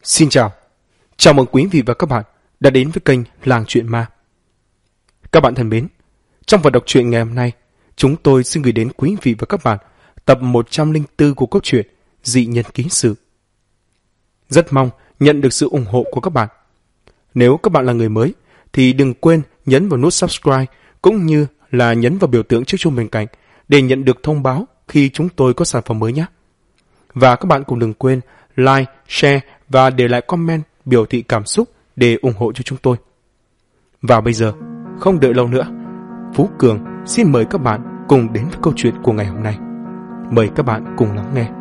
Xin chào, chào mừng quý vị và các bạn đã đến với kênh Làng Chuyện Ma. Các bạn thân mến, trong phần đọc truyện ngày hôm nay, chúng tôi xin gửi đến quý vị và các bạn tập 104 của câu chuyện Dị Nhân Ký Sự. Rất mong nhận được sự ủng hộ của các bạn. Nếu các bạn là người mới, thì đừng quên nhấn vào nút subscribe cũng như là nhấn vào biểu tượng chiếc chuông bên cạnh để nhận được thông báo khi chúng tôi có sản phẩm mới nhé. Và các bạn cũng đừng quên like, share và để lại comment biểu thị cảm xúc để ủng hộ cho chúng tôi. Và bây giờ, không đợi lâu nữa, Phú Cường xin mời các bạn cùng đến với câu chuyện của ngày hôm nay. Mời các bạn cùng lắng nghe.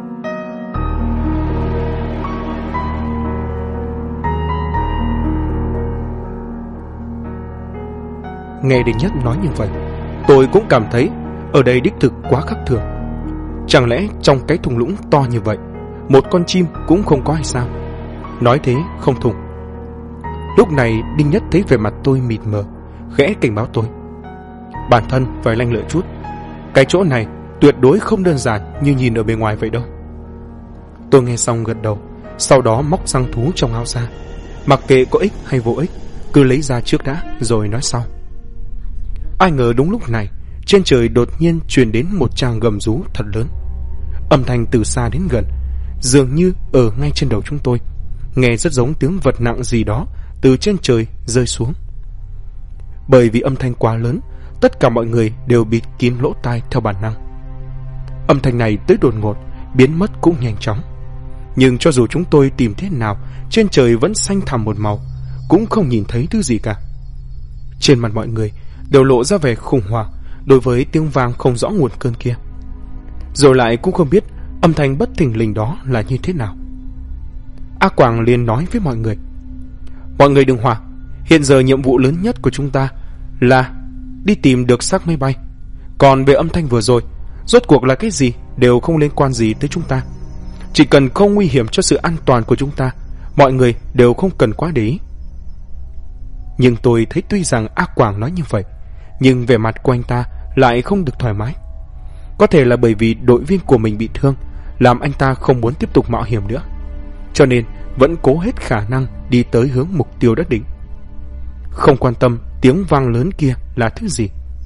Nghe Đình Nhất nói như vậy, tôi cũng cảm thấy ở đây đích thực quá khác thường. Chẳng lẽ trong cái thung lũng to như vậy, một con chim cũng không có hay sao? Nói thế không thùng. Lúc này Đinh Nhất thấy vẻ mặt tôi mịt mờ, khẽ cảnh báo tôi. Bản thân phải lanh lợi chút. Cái chỗ này tuyệt đối không đơn giản như nhìn ở bên ngoài vậy đâu. Tôi nghe xong gật đầu, sau đó móc răng thú trong áo ra. Mặc kệ có ích hay vô ích, cứ lấy ra trước đã rồi nói sau. Ai ngờ đúng lúc này, trên trời đột nhiên truyền đến một tràng gầm rú thật lớn. Âm thanh từ xa đến gần, dường như ở ngay trên đầu chúng tôi, nghe rất giống tiếng vật nặng gì đó từ trên trời rơi xuống. Bởi vì âm thanh quá lớn, tất cả mọi người đều bịt kín lỗ tai theo bản năng. Âm thanh này tới đột ngột, biến mất cũng nhanh chóng. Nhưng cho dù chúng tôi tìm thế nào, trên trời vẫn xanh thẳm một màu, cũng không nhìn thấy thứ gì cả. Trên mặt mọi người đều lộ ra vẻ khủng hoảng đối với tiếng vang không rõ nguồn cơn kia. Rồi lại cũng không biết âm thanh bất thình lình đó là như thế nào. A Quảng liền nói với mọi người: mọi người đừng hoảng, hiện giờ nhiệm vụ lớn nhất của chúng ta là đi tìm được xác máy bay. Còn về âm thanh vừa rồi, rốt cuộc là cái gì đều không liên quan gì tới chúng ta. Chỉ cần không nguy hiểm cho sự an toàn của chúng ta, mọi người đều không cần quá để ý. Nhưng tôi thấy tuy rằng A Quảng nói như vậy, nhưng vẻ mặt của anh ta lại không được thoải mái. Có thể là bởi vì đội viên của mình bị thương, làm anh ta không muốn tiếp tục mạo hiểm nữa, cho nên vẫn cố hết khả năng đi tới hướng mục tiêu đã định, không quan tâm tiếng vang lớn kia là thứ gì.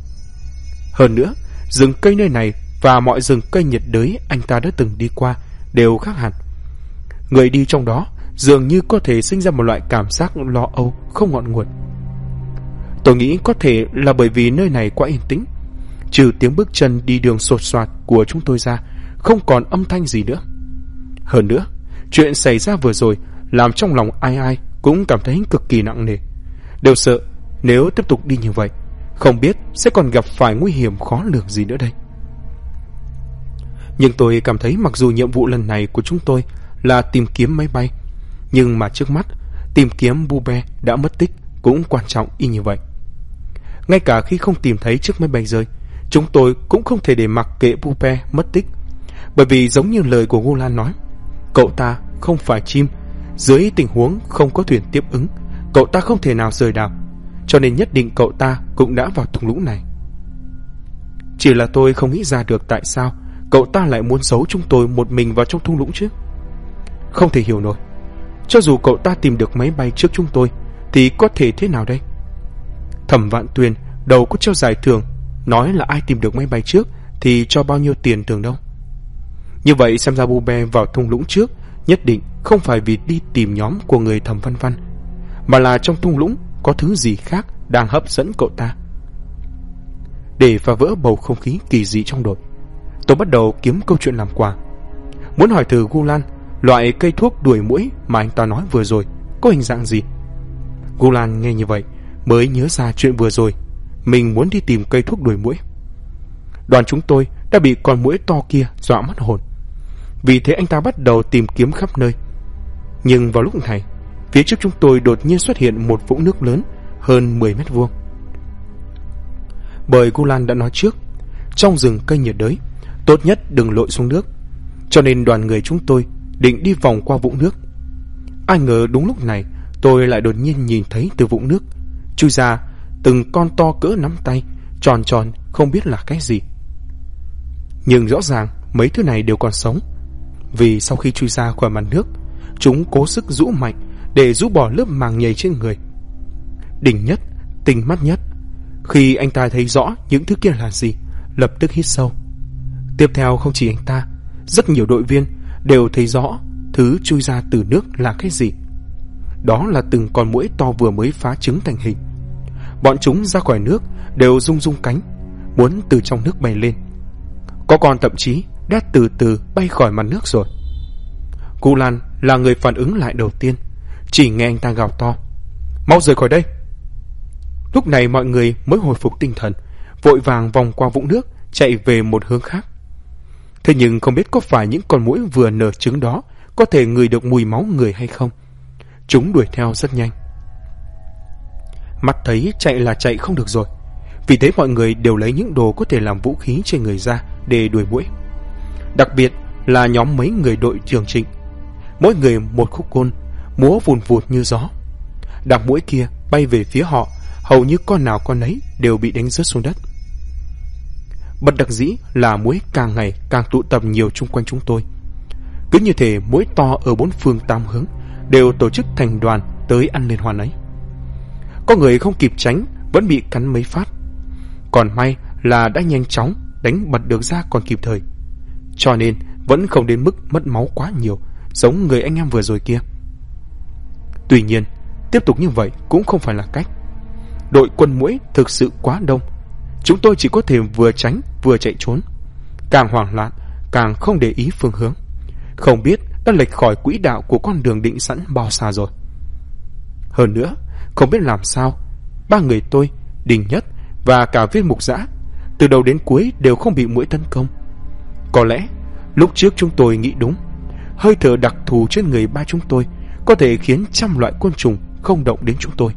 Hơn nữa, rừng cây nơi này và mọi rừng cây nhiệt đới anh ta đã từng đi qua đều khác hẳn. Người đi trong đó dường như có thể sinh ra một loại cảm giác lo âu không ngọn nguồn. Tôi nghĩ có thể là bởi vì nơi này quá yên tĩnh, trừ tiếng bước chân đi đường sột soạt của chúng tôi ra, không còn âm thanh gì nữa. Hơn nữa, chuyện xảy ra vừa rồi làm trong lòng ai ai cũng cảm thấy cực kỳ nặng nề, đều sợ nếu tiếp tục đi như vậy, không biết sẽ còn gặp phải nguy hiểm khó lường gì nữa đây. Nhưng tôi cảm thấy mặc dù nhiệm vụ lần này của chúng tôi là tìm kiếm máy bay, nhưng mà trước mắt tìm kiếm Bube đã mất tích cũng quan trọng y như vậy. Ngay cả khi không tìm thấy chiếc máy bay rơi, chúng tôi cũng không thể để mặc kệ Bube mất tích. Bởi vì giống như lời của Gulan nói, cậu ta không phải chim, dưới tình huống không có thuyền tiếp ứng, cậu ta không thể nào rời đảo, cho nên nhất định cậu ta cũng đã vào thung lũng này. Chỉ là tôi không nghĩ ra được tại sao cậu ta lại muốn giấu chúng tôi một mình vào trong thung lũng chứ. Không thể hiểu nổi. Cho dù cậu ta tìm được máy bay trước chúng tôi thì có thể thế nào đây? Thẩm Vạn Tuyền đầu có treo giải thưởng, nói là ai tìm được máy bay trước thì cho bao nhiêu tiền thưởng đâu. Như vậy xem ra Bube vào thung lũng trước nhất định không phải vì đi tìm nhóm của người Thẩm Văn Văn, mà là trong thung lũng có thứ gì khác đang hấp dẫn cậu ta. Để phá vỡ bầu không khí kỳ dị trong đội, tôi bắt đầu kiếm câu chuyện làm quà. Muốn hỏi thử Gulan loại cây thuốc đuổi muỗi mà anh ta nói vừa rồi có hình dạng gì. Gulan nghe như vậy mới nhớ ra chuyện vừa rồi mình muốn đi tìm cây thuốc đuổi muỗi. Đoàn chúng tôi đã bị con muỗi to kia dọa mất hồn, vì thế anh ta bắt đầu tìm kiếm khắp nơi. Nhưng vào lúc này, phía trước chúng tôi đột nhiên xuất hiện một vũng nước lớn hơn 10 mét vuông. Bởi Gulan đã nói trước, trong rừng cây nhiệt đới tốt nhất đừng lội xuống nước, cho nên đoàn người chúng tôi định đi vòng qua vũng nước. Ai ngờ đúng lúc này tôi lại đột nhiên nhìn thấy từ vũng nước chui ra từng con to cỡ nắm tay, tròn tròn không biết là cái gì. Nhưng rõ ràng mấy thứ này đều còn sống, vì sau khi chui ra khỏi mặt nước, chúng cố sức rũ mạnh để rũ bỏ lớp màng nhầy trên người. Đỉnh Nhất, tinh mắt nhất, khi anh ta thấy rõ những thứ kia là gì, lập tức hít sâu. Tiếp theo không chỉ anh ta, rất nhiều đội viên đều thấy rõ thứ chui ra từ nước là cái gì. Đó là từng con muỗi to vừa mới phá trứng thành hình. Bọn chúng ra khỏi nước đều rung rung cánh, muốn từ trong nước bay lên. Có con thậm chí đã từ từ bay khỏi mặt nước rồi. Cô Lan là người phản ứng lại đầu tiên, chỉ nghe anh ta gào to: "Mau rời khỏi đây!" Lúc này mọi người mới hồi phục tinh thần, vội vàng vòng qua vũng nước chạy về một hướng khác. Thế nhưng không biết có phải những con muỗi vừa nở trứng đó có thể ngửi được mùi máu người hay không. Chúng đuổi theo rất nhanh. Mắt thấy chạy là chạy không được rồi, vì thế mọi người đều lấy những đồ có thể làm vũ khí trên người ra để đuổi muỗi. Đặc biệt là nhóm mấy người đội trưởng Trịnh, mỗi người một khúc côn, múa vùn vụt như gió. Đám muỗi kia bay về phía họ, hầu như con nào con ấy đều bị đánh rớt xuống đất. Bất đắc dĩ là muỗi càng ngày càng tụ tập nhiều chung quanh chúng tôi. Cứ như thể muỗi to ở bốn phương tám hướng đều tổ chức thành đoàn tới ăn liên hoan ấy. Có người không kịp tránh vẫn bị cắn mấy phát. Còn may là đã nhanh chóng đánh bật được ra còn kịp thời, cho nên vẫn không đến mức mất máu quá nhiều giống người anh em vừa rồi kia. Tuy nhiên, tiếp tục như vậy cũng không phải là cách. Đội quân muỗi thực sự quá đông, chúng tôi chỉ có thể vừa tránh vừa chạy trốn. Càng hoảng loạn, càng không để ý phương hướng, không biết đã lệch khỏi quỹ đạo của con đường định sẵn bao xa rồi. Hơn nữa, không biết làm sao, ba người tôi, Đình Nhất và cả Viên Mục Dã từ đầu đến cuối đều không bị muỗi tấn công. Có lẽ lúc trước chúng tôi nghĩ đúng, hơi thở đặc thù trên người ba chúng tôi có thể khiến trăm loại côn trùng không động đến chúng tôi.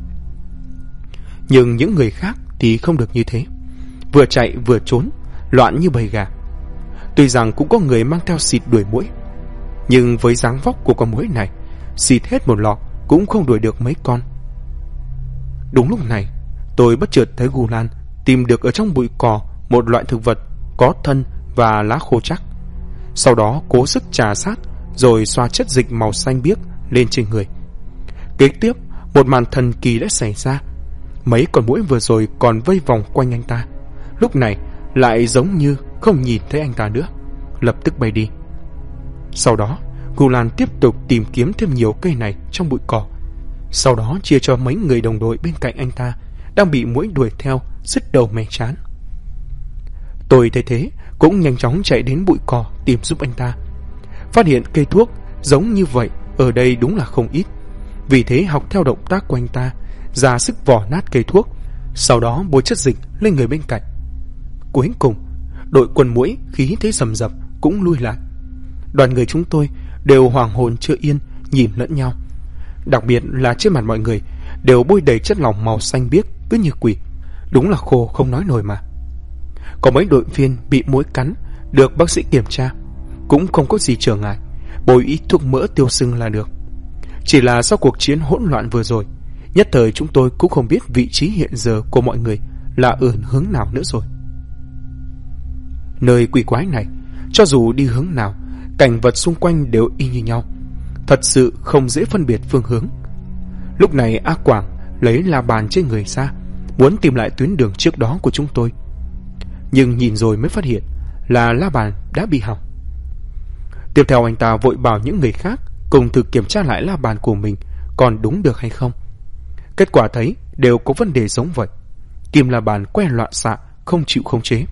Nhưng những người khác thì không được như thế, vừa chạy vừa trốn, loạn như bầy gà. Tuy rằng cũng có người mang theo xịt đuổi muỗi, nhưng với dáng vóc của con muỗi này, xịt hết một lọ cũng không đuổi được mấy con. Đúng lúc này, tôi bất chợt thấy Gu Lan tìm được ở trong bụi cỏ một loại thực vật có thân và lá khô chắc. Sau đó cố sức trà sát rồi xoa chất dịch màu xanh biếc lên trên người. Kế tiếp, một màn thần kỳ đã xảy ra. Mấy con muỗi vừa rồi còn vây vòng quanh anh ta, lúc này lại giống như không nhìn thấy anh ta nữa, lập tức bay đi. Sau đó, Gu Lan tiếp tục tìm kiếm thêm nhiều cây này trong bụi cỏ, sau đó chia cho mấy người đồng đội bên cạnh anh ta đang bị muỗi đuổi theo sứt đầu mẻ trán. Tôi thấy thế cũng nhanh chóng chạy đến bụi cỏ tìm giúp anh ta. Phát hiện cây thuốc giống như vậy ở đây đúng là không ít, vì thế học theo động tác của anh ta, ra sức vò nát cây thuốc, sau đó bôi chất dịch lên người bên cạnh. Cuối cùng, đội quân muỗi khí thế rầm rập cũng lui lại. Đoàn người chúng tôi đều hoàng hồn chưa yên nhìn lẫn nhau, đặc biệt là trên mặt mọi người đều bôi đầy chất lỏng màu xanh biếc cứ như quỷ, đúng là khô không nói nổi mà. Có mấy đội viên bị muỗi cắn được bác sĩ kiểm tra, cũng không có gì trở ngại, bôi ít thuốc mỡ tiêu sưng là được. Chỉ là sau cuộc chiến hỗn loạn vừa rồi, nhất thời chúng tôi cũng không biết vị trí hiện giờ của mọi người là ở hướng nào nữa rồi. Nơi quỷ quái này, cho dù đi hướng nào, cảnh vật xung quanh đều y như nhau, thật sự không dễ phân biệt phương hướng. Lúc này A Quảng lấy la bàn trên người ra, muốn tìm lại tuyến đường trước đó của chúng tôi, nhưng nhìn rồi mới phát hiện là la bàn đã bị hỏng. Tiếp theo anh ta vội bảo những người khác cùng thử kiểm tra lại la bàn của mình còn đúng được hay không. Kết quả thấy đều có vấn đề giống vậy, kim la bàn que loạn xạ, không chịu khống chế.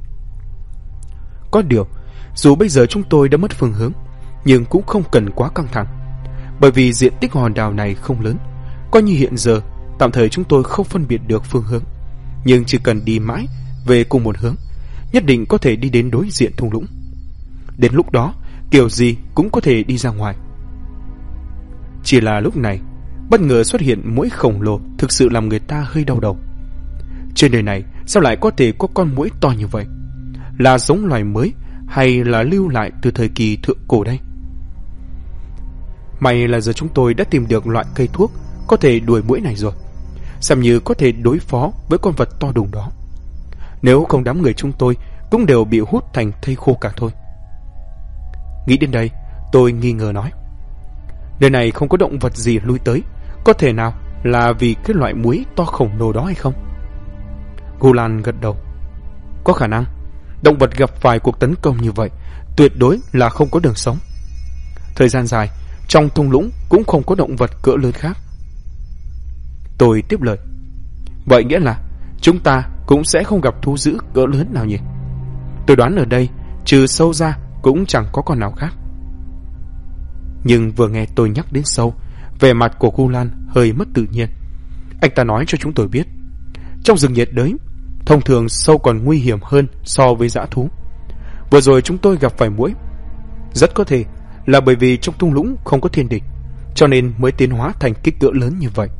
Có điều, dù bây giờ chúng tôi đã mất phương hướng, nhưng cũng không cần quá căng thẳng, bởi vì diện tích hòn đảo này không lớn. Coi như hiện giờ tạm thời chúng tôi không phân biệt được phương hướng, nhưng chỉ cần đi mãi về cùng một hướng, nhất định có thể đi đến đối diện thung lũng. Đến lúc đó, kiểu gì cũng có thể đi ra ngoài. Chỉ là lúc này, bất ngờ xuất hiện muỗi khổng lồ thực sự làm người ta hơi đau đầu. Trên đời này sao lại có thể có con muỗi to như vậy? Là giống loài mới hay là lưu lại từ thời kỳ thượng cổ đây? May là giờ chúng tôi đã tìm được loại cây thuốc có thể đuổi muỗi này rồi, xem như có thể đối phó với con vật to đùng đó. Nếu không đám người chúng tôi cũng đều bị hút thành thây khô cả thôi. Nghĩ đến đây, tôi nghi ngờ nói: Nơi này không có động vật gì lui tới. Có thể nào là vì cái loại muỗi to khổng lồ đó hay không? Gulan gật đầu. Có khả năng. Động vật gặp phải cuộc tấn công như vậy tuyệt đối là không có đường sống. Thời gian dài, trong thung lũng cũng không có động vật cỡ lớn khác. Tôi tiếp lời. Vậy nghĩa là chúng ta cũng sẽ không gặp thú dữ cỡ lớn nào nhỉ? Tôi đoán ở đây trừ sâu ra cũng chẳng có con nào khác. Nhưng vừa nghe tôi nhắc đến sâu, vẻ mặt của Gulan hơi mất tự nhiên. Anh ta nói cho chúng tôi biết, trong rừng nhiệt đới, thông thường sâu còn nguy hiểm hơn so với dã thú. Vừa rồi chúng tôi gặp phải muỗi. Rất có thể là bởi vì trong thung lũng không có thiên địch, cho nên mới tiến hóa thành kích cỡ lớn như vậy.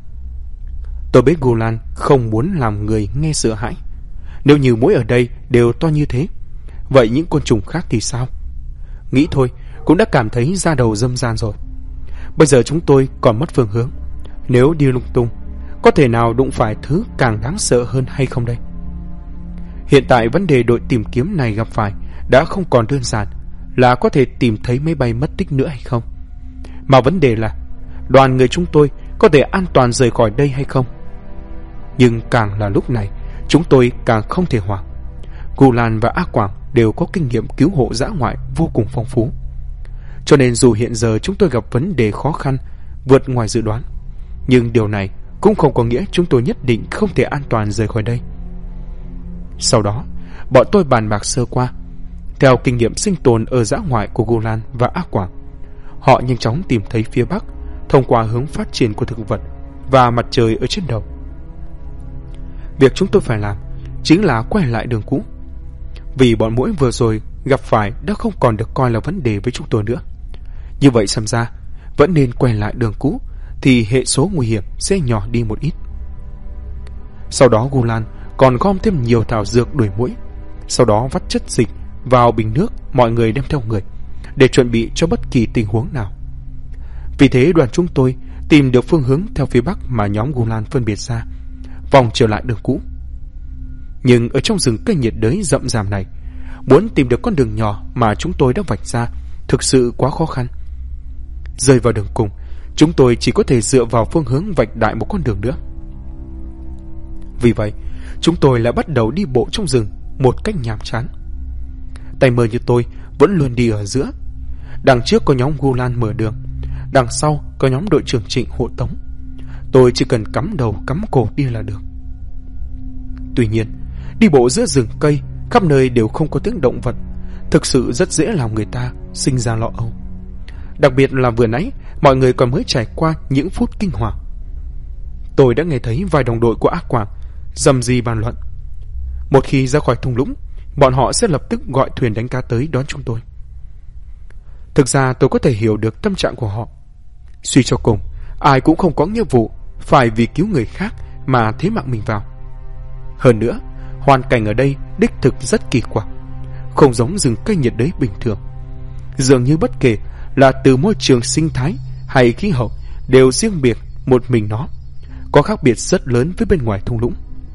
Tôi biết Gulan không muốn làm người nghe sợ hãi. Nếu như muỗi ở đây đều to như thế, vậy những côn trùng khác thì sao? Nghĩ thôi cũng đã cảm thấy da đầu râm ran rồi. Bây giờ chúng tôi còn mất phương hướng. Nếu đi lung tung, có thể nào đụng phải thứ càng đáng sợ hơn hay không đây? Hiện tại vấn đề đội tìm kiếm này gặp phải đã không còn đơn giản là có thể tìm thấy máy bay mất tích nữa hay không, mà vấn đề là đoàn người chúng tôi có thể an toàn rời khỏi đây hay không. Nhưng càng là lúc này, chúng tôi càng không thể hoảng. Gulan và A Quảng đều có kinh nghiệm cứu hộ dã ngoại vô cùng phong phú, cho nên dù hiện giờ chúng tôi gặp vấn đề khó khăn vượt ngoài dự đoán, nhưng điều này cũng không có nghĩa chúng tôi nhất định không thể an toàn rời khỏi đây. Sau đó, bọn tôi bàn bạc sơ qua. Theo kinh nghiệm sinh tồn ở dã ngoại của Gulan và A Quảng, họ nhanh chóng tìm thấy phía bắc thông qua hướng phát triển của thực vật và mặt trời ở trên đầu. Việc chúng tôi phải làm chính là quay lại đường cũ, vì bọn muỗi vừa rồi gặp phải đã không còn được coi là vấn đề với chúng tôi nữa. Như vậy xem ra vẫn nên quay lại đường cũ thì hệ số nguy hiểm sẽ nhỏ đi một ít. Sau đó Gulan còn gom thêm nhiều thảo dược đuổi muỗi, sau đó vắt chất dịch vào bình nước mọi người đem theo người để chuẩn bị cho bất kỳ tình huống nào. Vì thế đoàn chúng tôi tìm được phương hướng theo phía bắc mà nhóm Gulan phân biệt ra, vòng trở lại đường cũ. Nhưng ở trong rừng cây nhiệt đới rậm rạp này, muốn tìm được con đường nhỏ mà chúng tôi đã vạch ra thực sự quá khó khăn. Rơi vào đường cùng, chúng tôi chỉ có thể dựa vào phương hướng vạch đại một con đường nữa. Vì vậy, chúng tôi lại bắt đầu đi bộ trong rừng một cách nhàm chán. Tay mơ như tôi vẫn luôn đi ở giữa. Đằng trước có nhóm Gulan mở đường, đằng sau có nhóm đội trưởng Trịnh hộ tống. Tôi chỉ cần cắm đầu cắm cổ đi là được. Tuy nhiên, đi bộ giữa rừng cây, khắp nơi đều không có tiếng động vật, thực sự rất dễ làm người ta sinh ra lo âu. Đặc biệt là vừa nãy, mọi người còn mới trải qua những phút kinh hoàng. Tôi đã nghe thấy vài đồng đội của A Quảng rầm rì bàn luận. Một khi ra khỏi thung lũng, bọn họ sẽ lập tức gọi thuyền đánh cá tới đón chúng tôi. Thực ra tôi có thể hiểu được tâm trạng của họ. Suy cho cùng, ai cũng không có nghĩa vụ phải vì cứu người khác mà thế mạng mình vào. Hơn nữa, hoàn cảnh ở đây đích thực rất kỳ quặc, không giống rừng cây nhiệt đới bình thường. Dường như bất kể là từ môi trường sinh thái hay khí hậu đều riêng biệt một mình nó, có khác biệt rất lớn với bên ngoài thung lũng.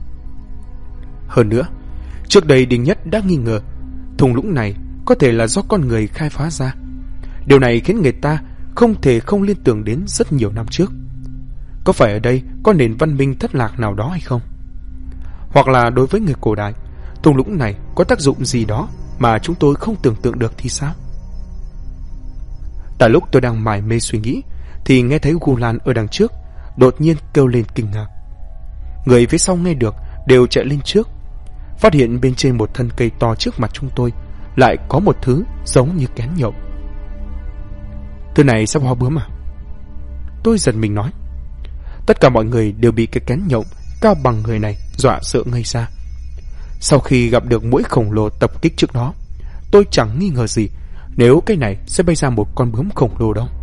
Hơn nữa, trước đây Đinh Nhất đã nghi ngờ thung lũng này có thể là do con người khai phá ra. Điều này khiến người ta không thể không liên tưởng đến rất nhiều năm trước. Có phải ở đây có nền văn minh thất lạc nào đó hay không? Hoặc là đối với người cổ đại, thung lũng này có tác dụng gì đó mà chúng tôi không tưởng tượng được thì sao? Tại lúc tôi đang mải mê suy nghĩ, thì nghe thấy Gulan ở đằng trước đột nhiên kêu lên kinh ngạc. Người phía sau nghe được đều chạy lên trước, phát hiện bên trên một thân cây to trước mặt chúng tôi lại có một thứ giống như kén nhộng. Thứ này sắp hoa bướm à? Tôi giật mình nói. Tất cả mọi người đều bị cái kén nhộng cao bằng người này dọa sợ ngây ra. Sau khi gặp được muỗi khổng lồ tập kích trước đó, tôi chẳng nghi ngờ gì nếu cái này sẽ bay ra một con bướm khổng lồ đâu.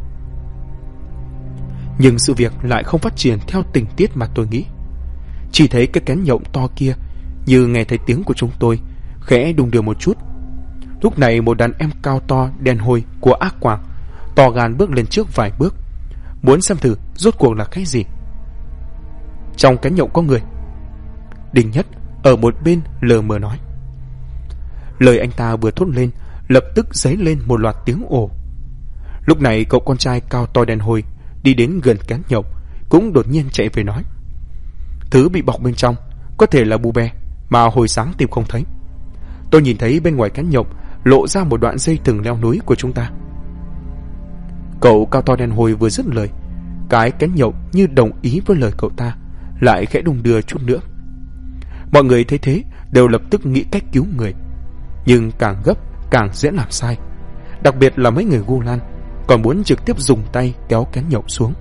Nhưng sự việc lại không phát triển theo tình tiết mà tôi nghĩ. Chỉ thấy cái kén nhộng to kia như nghe thấy tiếng của chúng tôi khẽ đung đưa một chút. Lúc này một đàn em cao to đen hôi của Ác Quảng to gan bước lên trước vài bước, muốn xem thử rốt cuộc là cái gì. Trong kén nhộng có người. Đinh Nhất ở một bên lờ mờ nói. Lời anh ta vừa thốt lên lập tức dấy lên một loạt tiếng ồ. Lúc này cậu con trai cao to đen hôi đi đến gần cán nhộng, cũng đột nhiên chạy về nói: Thứ bị bọc bên trong có thể là bù be mà hồi sáng tìm không thấy. Tôi nhìn thấy bên ngoài cán nhộng lộ ra một đoạn dây thừng leo núi của chúng ta. Cậu cao to đen hôi vừa dứt lời, cái cán nhộng như đồng ý với lời cậu ta, lại khẽ đung đưa chút nữa. Mọi người thấy thế đều lập tức nghĩ cách cứu người, nhưng càng gấp càng dễ làm sai. Đặc biệt là mấy người Gu Lan còn muốn trực tiếp dùng tay kéo cán nhộng xuống.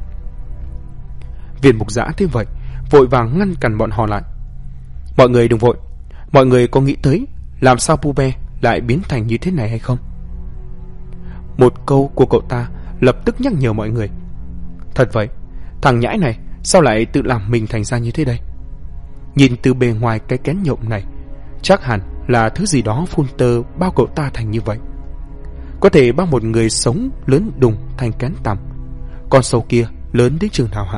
Viên mục giã thế vậy vội vàng ngăn cản bọn họ lại. Mọi người đừng vội, mọi người có nghĩ tới làm sao Pooh Bear lại biến thành như thế này hay không? Một câu của cậu ta lập tức nhắc nhở mọi người. Thật vậy, thằng nhãi này sao lại tự làm mình thành ra như thế đây? Nhìn từ bề ngoài cái kén nhộng này, chắc hẳn là thứ gì đó phun tơ bao cậu ta thành như vậy. Có thể bao một người sống lớn đùng thành kén tằm. Con sâu kia lớn đến chừng nào hả?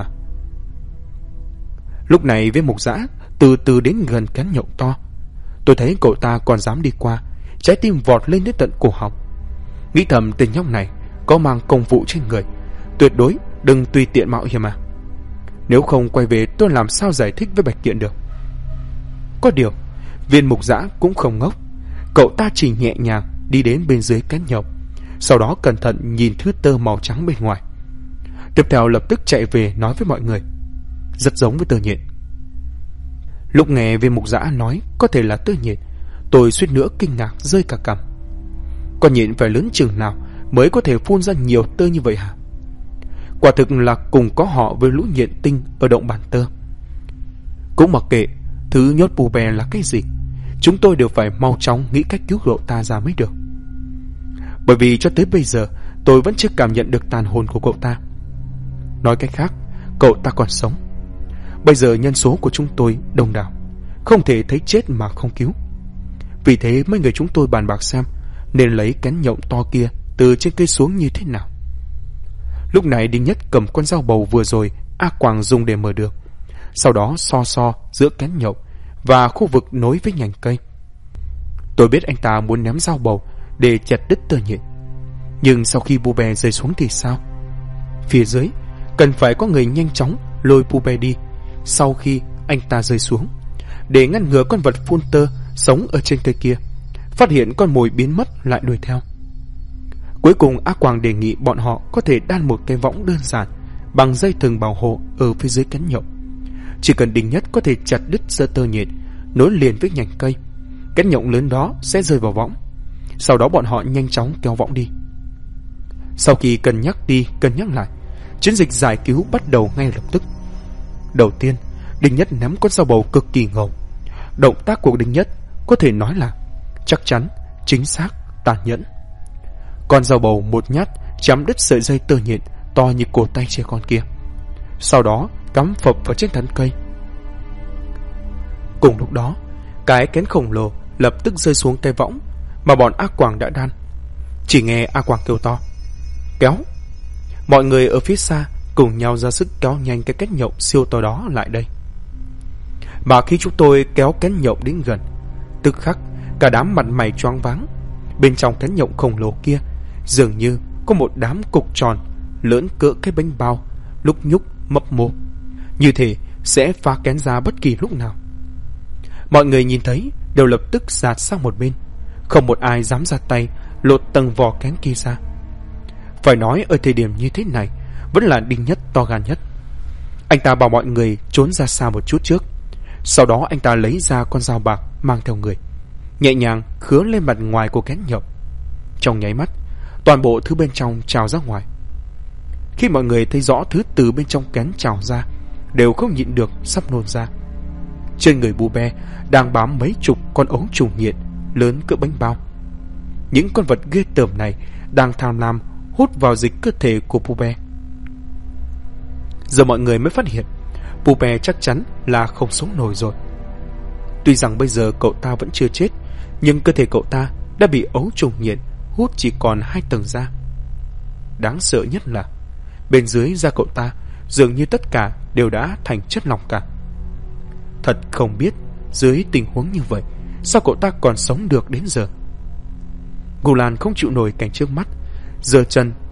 Lúc này với mục giã từ từ đến gần kén nhộng to. Tôi thấy cậu ta còn dám đi qua, trái tim vọt lên đến tận cổ họng. Nghĩ thầm tên nhóc này có mang công vụ trên người, tuyệt đối đừng tùy tiện mạo hiểm mà. Nếu không quay về tôi làm sao giải thích với Bạch Kiện được? Có điều viên mục giã cũng không ngốc. Cậu ta chỉ nhẹ nhàng đi đến bên dưới cán nhộng, sau đó cẩn thận nhìn thứ tơ màu trắng bên ngoài. Tiếp theo lập tức chạy về nói với mọi người. Rất giống với tơ nhện. Lúc nghe viên mục giã nói có thể là tơ nhện, tôi suýt nữa kinh ngạc rơi cả cằm. Con nhện phải lớn chừng nào mới có thể phun ra nhiều tơ như vậy hả? Quả thực là cùng có họ với lũ nhện tinh ở động bàn tơ. Cũng mặc kệ thứ nhốt Pooh Bear là cái gì, chúng tôi đều phải mau chóng nghĩ cách cứu cậu ta ra mới được. Bởi vì cho tới bây giờ tôi vẫn chưa cảm nhận được tàn hồn của cậu ta. Nói cách khác, cậu ta còn sống. Bây giờ nhân số của chúng tôi đông đảo, không thể thấy chết mà không cứu. Vì thế mấy người chúng tôi bàn bạc xem nên lấy cán nhộng to kia từ trên cây xuống như thế nào. Lúc này Đinh Nhất cầm con dao bầu vừa rồi A Quảng dùng để mở đường, sau đó so giữa cán nhộng và khu vực nối với nhành cây. Tôi biết anh ta muốn ném dao bầu để chặt đứt tơ nhện, nhưng sau khi Pooh Bear rơi xuống thì sao? Phía dưới cần phải có người nhanh chóng lôi Pooh Bear đi sau khi anh ta rơi xuống, để ngăn ngừa con vật phun tơ sống ở trên cây kia phát hiện con mồi biến mất lại đuổi theo. Cuối cùng A Quảng đề nghị bọn họ có thể đan một cái võng đơn giản bằng dây thừng bảo hộ ở phía dưới cán nhộng. Chỉ cần Đinh Nhất có thể chặt đứt sợi tơ nhện nối liền với nhành cây, cán nhộng lớn đó sẽ rơi vào võng. Sau đó bọn họ nhanh chóng kéo võng đi. Sau khi cân nhắc đi cân nhắc lại, chiến dịch giải cứu bắt đầu ngay lập tức. Đầu tiên, Đinh Nhất ném con dao bầu cực kỳ ngầu. Động tác của Đinh Nhất có thể nói là chắc chắn, chính xác, tàn nhẫn. Con dao bầu một nhát chém đứt sợi dây tơ nhện to như cổ tay trẻ con kia, sau đó cắm phập vào trên thân cây. Cùng lúc đó, cái kén khổng lồ lập tức rơi xuống cái võng mà bọn A Quảng đã đan. Chỉ nghe A Quảng kêu to: Kéo! Mọi người ở phía xa cùng nhau ra sức kéo nhanh cái kén nhộng siêu to đó lại đây. Mà khi chúng tôi kéo kén nhộng đến gần, tức khắc cả đám mặt mày choáng váng. Bên trong kén nhộng khổng lồ kia dường như có một đám cục tròn lớn cỡ cái bánh bao lúc nhúc mấp mô, như thể sẽ phá kén ra bất kỳ lúc nào. Mọi người nhìn thấy đều lập tức dạt sang một bên, không một ai dám ra tay lột tầng vỏ kén kia ra. Phải nói ở thời điểm như thế này vẫn là Đinh Nhất to gan nhất. Anh ta bảo mọi người trốn ra xa một chút trước, sau đó anh ta lấy ra con dao bạc mang theo người, nhẹ nhàng khứa lên mặt ngoài của kén nhộng. Trong nháy mắt, toàn bộ thứ bên trong trào ra ngoài. Khi mọi người thấy rõ thứ từ bên trong kén trào ra, đều không nhịn được sắp nôn ra. Trên người Pooh Bear đang bám mấy chục con ấu trùng nhện lớn cỡ bánh bao. Những con vật ghê tởm này đang tham lam hút vào dịch cơ thể của Pooh Bear. Giờ mọi người mới phát hiện Pooh Bear chắc chắn là không sống nổi rồi. Tuy rằng bây giờ cậu ta vẫn chưa chết, nhưng cơ thể cậu ta đã bị ấu trùng nhện hút chỉ còn 2 tầng da. Đáng sợ nhất là bên dưới da cậu ta dường như tất cả đều đã thành chất lỏng cả. Thật không biết dưới tình huống như vậy sao cậu ta còn sống được đến giờ. Gu Lan không chịu nổi cảnh trước mắt, giơ chân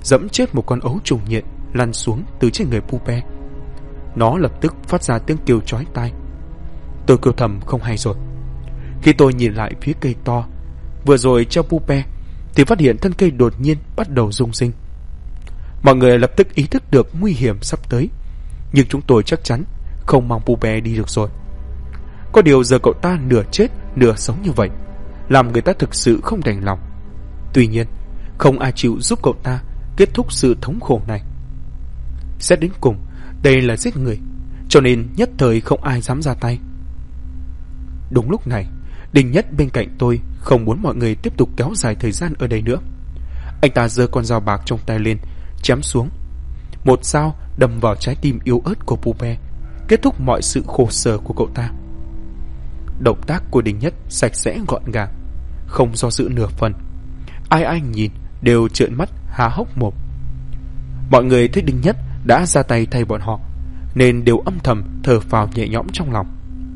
giẫm chết một con ấu trùng nhện lăn xuống từ trên người Pupe. Nó lập tức phát ra tiếng kêu chói tai. Tôi kêu thầm không hay rồi. Khi tôi nhìn lại phía cây to vừa rồi treo Pupe thì phát hiện thân cây đột nhiên bắt đầu rung rinh. Mọi người lập tức ý thức được nguy hiểm sắp tới, nhưng chúng tôi chắc chắn không mang Pupe đi được rồi. Có điều giờ cậu ta nửa chết nửa sống như vậy làm người ta thực sự không đành lòng. Tuy nhiên không ai chịu giúp cậu ta kết thúc sự thống khổ này. Xét đến cùng đây là giết người, cho nên nhất thời không ai dám ra tay. Đúng lúc này, Đinh Nhất bên cạnh tôi không muốn mọi người tiếp tục kéo dài thời gian ở đây nữa. Anh ta giơ con dao bạc trong tay lên, chém xuống. Một dao đâm vào trái tim yếu ớt của Pupe, kết thúc mọi sự khổ sở của cậu ta. Động tác của Đinh Nhất sạch sẽ gọn gàng, không do dự nửa phần. Ai ai nhìn đều trợn mắt há hốc mồm. Mọi người thấy Đinh Nhất đã ra tay thay bọn họ, nên đều âm thầm thở phào nhẹ nhõm trong lòng.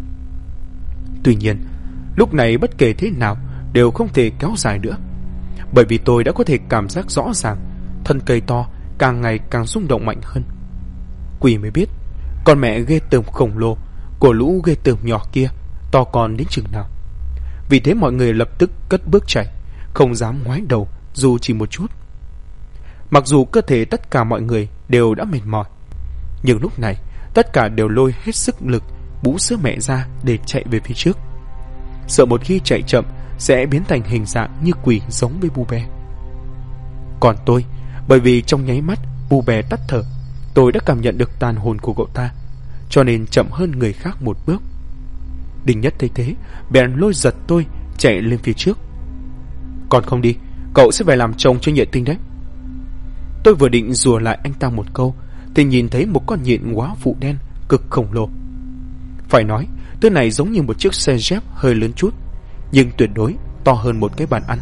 Tuy nhiên, lúc này bất kể thế nào đều không thể kéo dài nữa, bởi vì tôi đã có thể cảm giác rõ ràng thân cây to càng ngày càng rung động mạnh hơn. Quỷ mới biết con mẹ ghê tởm khổng lồ của lũ ghê tởm nhỏ kia to con đến chừng nào. Vì thế mọi người lập tức cất bước chạy, không dám ngoái đầu dù chỉ một chút. Mặc dù cơ thể tất cả mọi người đều đã mệt mỏi, nhưng lúc này tất cả đều lôi hết sức lực bú sữa mẹ ra để chạy về phía trước, sợ một khi chạy chậm sẽ biến thành hình dạng như quỷ giống với Pupe. Còn tôi, bởi vì trong nháy mắt Pupe tắt thở, tôi đã cảm nhận được tàn hồn của cậu ta, cho nên chậm hơn người khác một bước. Đinh Nhất thấy thế bèn lôi giật tôi chạy lên phía trước. Còn không đi, cậu sẽ phải làm chồng cho Nhện Tinh đấy. Tôi vừa định rủa lại anh ta một câu thì nhìn thấy một con nhện quá phụ đen cực khổng lồ. Phải nói thứ này giống như một chiếc xe dép hơi lớn chút, nhưng tuyệt đối to hơn một cái bàn ăn.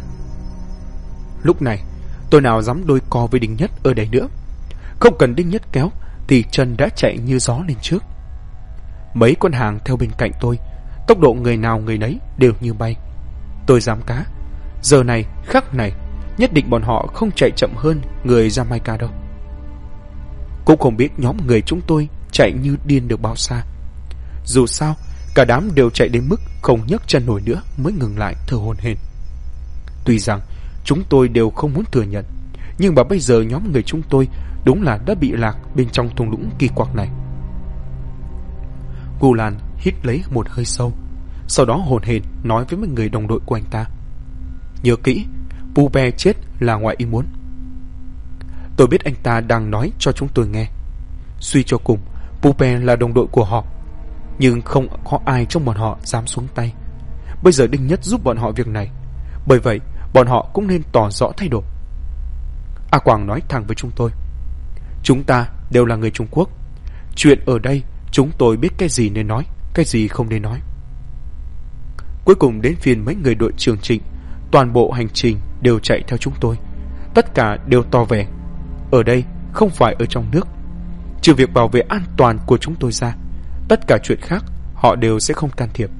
Lúc này tôi nào dám đôi co với Đinh Nhất ở đây nữa. Không cần Đinh Nhất kéo thì chân đã chạy như gió lên trước. Mấy con hàng theo bên cạnh tôi, tốc độ người nào người nấy đều như bay. Tôi dám cá, giờ này khắc này nhất định bọn họ không chạy chậm hơn người Jamaica đâu. Cũng không biết nhóm người chúng tôi chạy như điên được bao xa. Dù sao cả đám đều chạy đến mức không nhấc chân nổi nữa mới ngừng lại thở hổn hển. Tuy rằng chúng tôi đều không muốn thừa nhận, nhưng mà bây giờ nhóm người chúng tôi đúng là đã bị lạc bên trong thung lũng kỳ quặc này. Gulan hít lấy một hơi sâu, sau đó hổn hển nói với mấy người đồng đội của anh ta: nhớ kỹ, Pupe chết là ngoài ý muốn. Tôi biết anh ta đang nói cho chúng tôi nghe. Suy cho cùng, Pupe là đồng đội của họ, nhưng không có ai trong bọn họ dám xuống tay. Bây giờ Đinh Nhất giúp bọn họ việc này, bởi vậy bọn họ cũng nên tỏ rõ thái độ. A Quảng nói thẳng với chúng tôi: chúng ta đều là người Trung Quốc, chuyện ở đây chúng tôi biết cái gì nên nói, cái gì không nên nói. Cuối cùng đến phiên mấy người đội trưởng Trịnh, toàn bộ hành trình đều chạy theo chúng tôi. Tất cả đều tỏ vẻ ở đây không phải ở trong nước, trừ việc bảo vệ an toàn của chúng tôi ra, tất cả chuyện khác họ đều sẽ không can thiệp.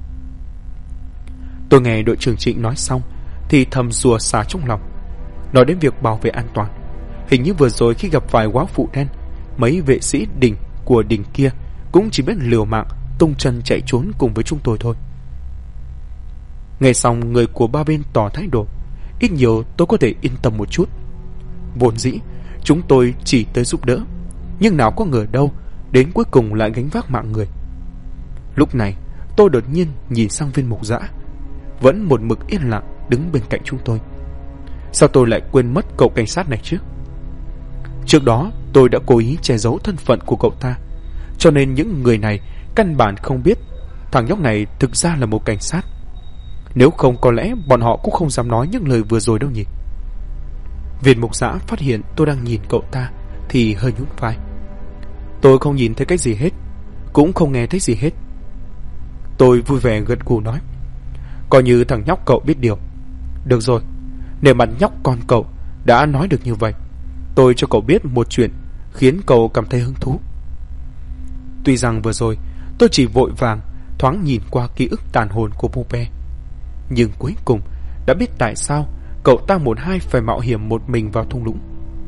Tôi nghe đội trưởng Trịnh nói xong thì thầm rủa xả trong lòng. Nói đến việc bảo vệ an toàn, hình như vừa rồi khi gặp phải quá phụ đen, mấy vệ sĩ đỉnh của đỉnh kia cũng chỉ biết liều mạng tung chân chạy trốn cùng với chúng tôi thôi. Nghe xong người của ba bên tỏ thái độ, ít nhiều tôi có thể yên tâm một chút. Vốn dĩ chúng tôi chỉ tới giúp đỡ, nhưng nào có ngờ đâu đến cuối cùng lại gánh vác mạng người. Lúc này tôi đột nhiên nhìn sang Viên Mục Dã, vẫn một mực yên lặng đứng bên cạnh chúng tôi. Sao tôi lại quên mất cậu cảnh sát này chứ? Trước đó tôi đã cố ý che giấu thân phận của cậu ta, cho nên những người này căn bản không biết thằng nhóc này thực ra là một cảnh sát. Nếu không có lẽ bọn họ cũng không dám nói những lời vừa rồi đâu nhỉ. Viên Mục Dã phát hiện tôi đang nhìn cậu ta thì hơi nhún vai. Tôi không nhìn thấy cái gì hết, cũng không nghe thấy gì hết. Tôi vui vẻ gật gù nói: coi như thằng nhóc cậu biết điều. Được rồi, nếu mặt nhóc con cậu đã nói được như vậy, tôi cho cậu biết một chuyện khiến cậu cảm thấy hứng thú. Tuy rằng vừa rồi tôi chỉ vội vàng thoáng nhìn qua ký ức tàn hồn của Pupe, nhưng cuối cùng đã biết tại sao cậu ta một hai phải mạo hiểm một mình vào thung lũng.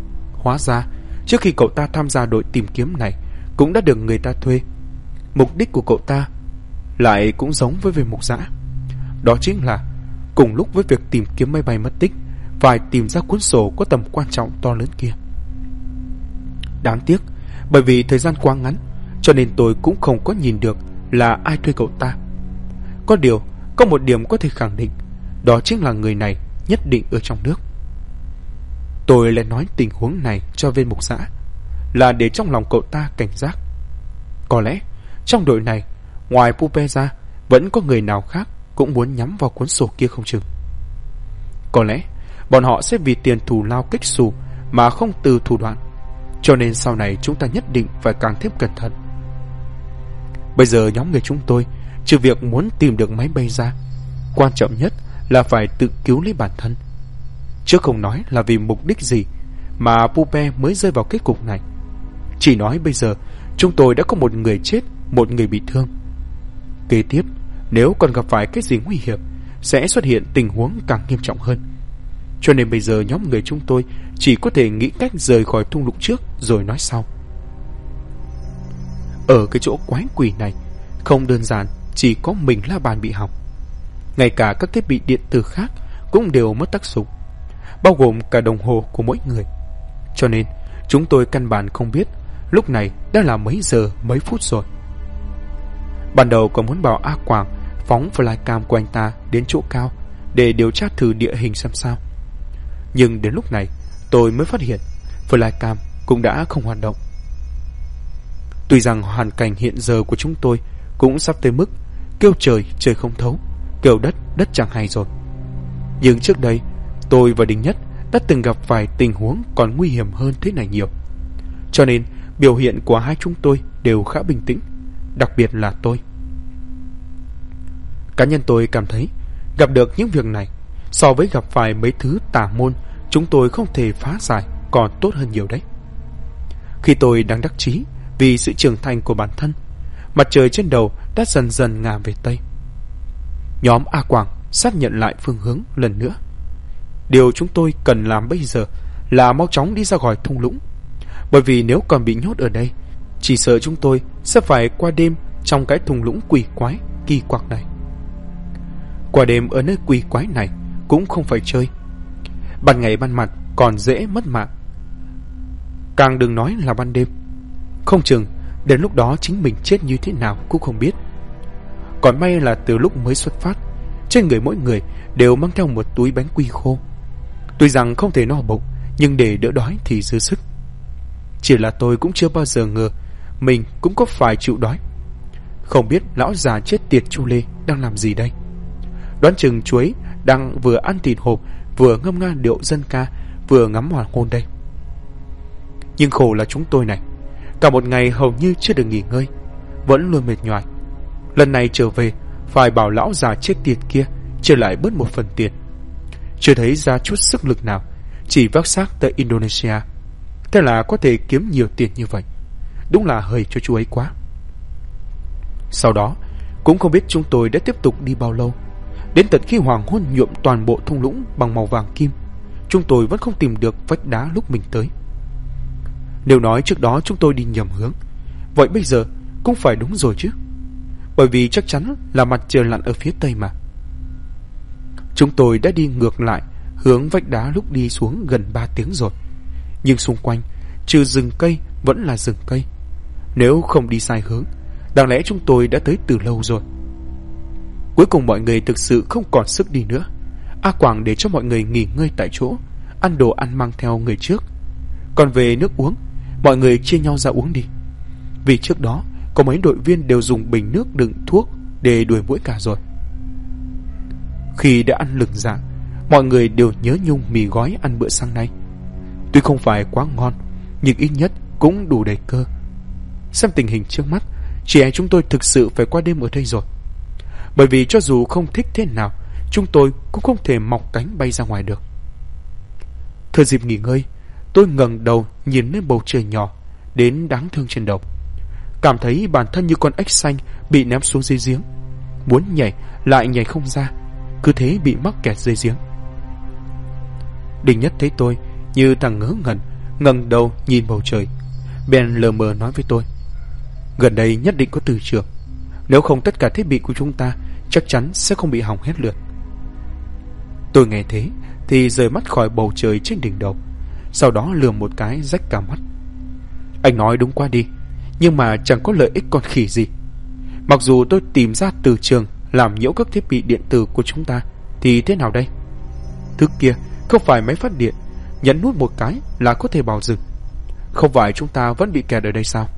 Hóa ra trước khi cậu ta tham gia đội tìm kiếm này cũng đã được người ta thuê. Mục đích của cậu ta lại cũng giống với viên mục giã. Đó chính là cùng lúc với việc tìm kiếm máy bay mất tích, phải tìm ra cuốn sổ có tầm quan trọng to lớn kia. Đáng tiếc, bởi vì thời gian quá ngắn, cho nên tôi cũng không có nhìn được là ai thuê cậu ta. Có điều, có một điểm có thể khẳng định, đó chính là người này nhất định ở trong nước. Tôi lại nói tình huống này cho viên mục giã là để trong lòng cậu ta cảnh giác. Có lẽ trong đội này, ngoài Pupe ra, vẫn có người nào khác cũng muốn nhắm vào cuốn sổ kia không chừng. Có lẽ bọn họ sẽ vì tiền thù lao kích xù mà không từ thủ đoạn, cho nên sau này chúng ta nhất định phải càng thêm cẩn thận. Bây giờ nhóm người chúng tôi, trừ việc muốn tìm được máy bay ra, quan trọng nhất là phải tự cứu lấy bản thân. Chứ không nói là vì mục đích gì mà Pupe mới rơi vào kết cục này. Chỉ nói bây giờ chúng tôi đã có một người chết, một người bị thương. Kế tiếp, nếu còn gặp phải cái gì nguy hiểm, sẽ xuất hiện tình huống càng nghiêm trọng hơn. Cho nên bây giờ nhóm người chúng tôi chỉ có thể nghĩ cách rời khỏi thung lũng trước rồi nói sau. Ở cái chỗ quái quỷ này, không đơn giản chỉ có mình la bàn bị hỏng, ngay cả các thiết bị điện tử khác cũng đều mất tác dụng, bao gồm cả đồng hồ của mỗi người. Cho nên chúng tôi căn bản không biết lúc này đã là mấy giờ mấy phút rồi. Ban đầu còn muốn bảo A Quảng phóng flycam của anh ta đến chỗ cao để điều tra thử địa hình xem sao. Nhưng đến lúc này tôi mới phát hiện flycam cũng đã không hoạt động. Tuy rằng hoàn cảnh hiện giờ của chúng tôi cũng sắp tới mức kêu trời trời không thấu, kêu đất đất chẳng hay rồi. Nhưng trước đây tôi và Đinh Nhất đã từng gặp phải tình huống còn nguy hiểm hơn thế này nhiều. Cho nên biểu hiện của hai chúng tôi đều khá bình tĩnh, đặc biệt là tôi. Cá nhân tôi cảm thấy gặp được những việc này so với gặp phải mấy thứ tà môn chúng tôi không thể phá giải còn tốt hơn nhiều đấy. Khi tôi đang đắc chí vì sự trưởng thành của bản thân, mặt trời trên đầu đã dần dần ngả về Tây. Nhóm A Quảng xác nhận lại phương hướng lần nữa. Điều chúng tôi cần làm bây giờ là mau chóng đi ra khỏi thung lũng, bởi vì nếu còn bị nhốt ở đây, chỉ sợ chúng tôi sẽ phải qua đêm trong cái thung lũng quỷ quái kỳ quặc này. Qua đêm ở nơi quỷ quái này cũng không phải chơi. Ban ngày ban mặt còn dễ mất mạng, càng đừng nói là ban đêm. Không chừng đến lúc đó chính mình chết như thế nào cũng không biết. Còn may là từ lúc mới xuất phát, trên người mỗi người đều mang theo một túi bánh quy khô. Tuy rằng không thể no bụng, nhưng để đỡ đói thì dư sức. Chỉ là tôi cũng chưa bao giờ ngờ mình cũng có phải chịu đói. Không biết lão già chết tiệt Chu Lê đang làm gì đây. Đoán chừng chú ấy đang vừa ăn thịt hộp, vừa ngâm nga điệu dân ca, vừa ngắm hoàng hôn đây. Nhưng khổ là chúng tôi này, cả một ngày hầu như chưa được nghỉ ngơi, vẫn luôn mệt nhoài. Lần này trở về phải bảo lão già chết tiệt kia trở lại bớt một phần tiền. Chưa thấy ra chút sức lực nào, chỉ vác xác tới Indonesia, thế là có thể kiếm nhiều tiền như vậy. Đúng là hời cho chú ấy quá. Sau đó cũng không biết chúng tôi đã tiếp tục đi bao lâu. Đến tận khi hoàng hôn nhuộm toàn bộ thung lũng bằng màu vàng kim, chúng tôi vẫn không tìm được vách đá lúc mình tới. Nếu nói trước đó chúng tôi đi nhầm hướng, vậy bây giờ cũng phải đúng rồi chứ, bởi vì chắc chắn là mặt trời lặn ở phía tây mà. Chúng tôi đã đi ngược lại hướng vách đá lúc đi xuống gần 3 tiếng rồi, nhưng xung quanh trừ rừng cây vẫn là rừng cây. Nếu không đi sai hướng, đáng lẽ chúng tôi đã tới từ lâu rồi. Cuối cùng mọi người thực sự không còn sức đi nữa. A Quảng để cho mọi người nghỉ ngơi tại chỗ, ăn đồ ăn mang theo người trước. Còn về nước uống, mọi người chia nhau ra uống đi. Vì trước đó có mấy đội viên đều dùng bình nước đựng thuốc để đuổi muỗi cả rồi. Khi đã ăn lừng dạ, mọi người đều nhớ nhung mì gói ăn bữa sáng nay. Tuy không phải quá ngon, nhưng ít nhất cũng đủ đầy cơ. Xem tình hình trước mắt, chị em chúng tôi thực sự phải qua đêm ở đây rồi. Bởi vì cho dù không thích thế nào, chúng tôi cũng không thể mọc cánh bay ra ngoài được. Thời dịp nghỉ ngơi, tôi ngẩng đầu nhìn lên bầu trời nhỏ đến đáng thương trên đầu, cảm thấy bản thân như con ếch xanh bị ném xuống dưới giếng, muốn nhảy lại nhảy không ra, cứ thế bị mắc kẹt dưới giếng. Đinh Nhất thấy tôi như thằng ngớ ngẩn, ngẩng đầu nhìn bầu trời, bèn lờ mờ nói với tôi: gần đây nhất định có từ trường, nếu không tất cả thiết bị của chúng ta chắc chắn sẽ không bị hỏng hết lượt. Tôi nghe thế thì rời mắt khỏi bầu trời trên đỉnh đầu, sau đó lườm một cái rách cả mắt. Anh nói đúng quá đi, nhưng mà chẳng có lợi ích con khỉ gì. Mặc dù tôi tìm ra từ trường làm nhiễu các thiết bị điện tử của chúng ta thì thế nào đây? Thứ kia không phải máy phát điện, nhấn nút một cái là có thể bảo dừng. Không phải chúng ta vẫn bị kẹt ở đây sao?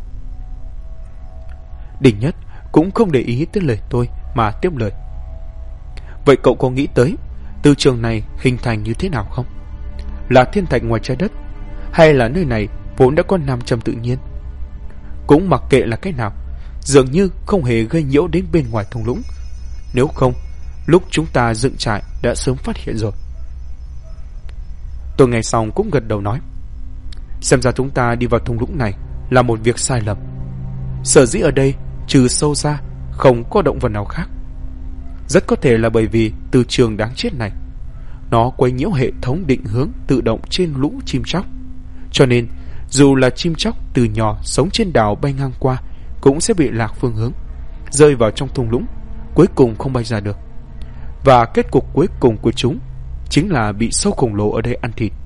Đình Nhất cũng không để ý tới lời tôi mà tiếp lời: vậy cậu có nghĩ tới từ trường này hình thành như thế nào không? Là thiên thạch ngoài trái đất, hay là nơi này vốn đã có nam châm tự nhiên? Cũng mặc kệ là cái nào, dường như không hề gây nhiễu đến bên ngoài thung lũng. Nếu không, lúc chúng ta dựng trại đã sớm phát hiện rồi. Tôi nghe xong cũng gật đầu nói: xem ra chúng ta đi vào thung lũng này là một việc sai lầm. Sở dĩ ở đây trừ sâu ra không có động vật nào khác, rất có thể là bởi vì từ trường đáng chết này nó quấy nhiễu hệ thống định hướng tự động trên lũ chim chóc, cho nên dù là chim chóc từ nhỏ sống trên đảo bay ngang qua cũng sẽ bị lạc phương hướng, rơi vào trong thung lũng, cuối cùng không bay ra được. Và kết cục cuối cùng của chúng chính là bị sâu khổng lồ ở đây ăn thịt.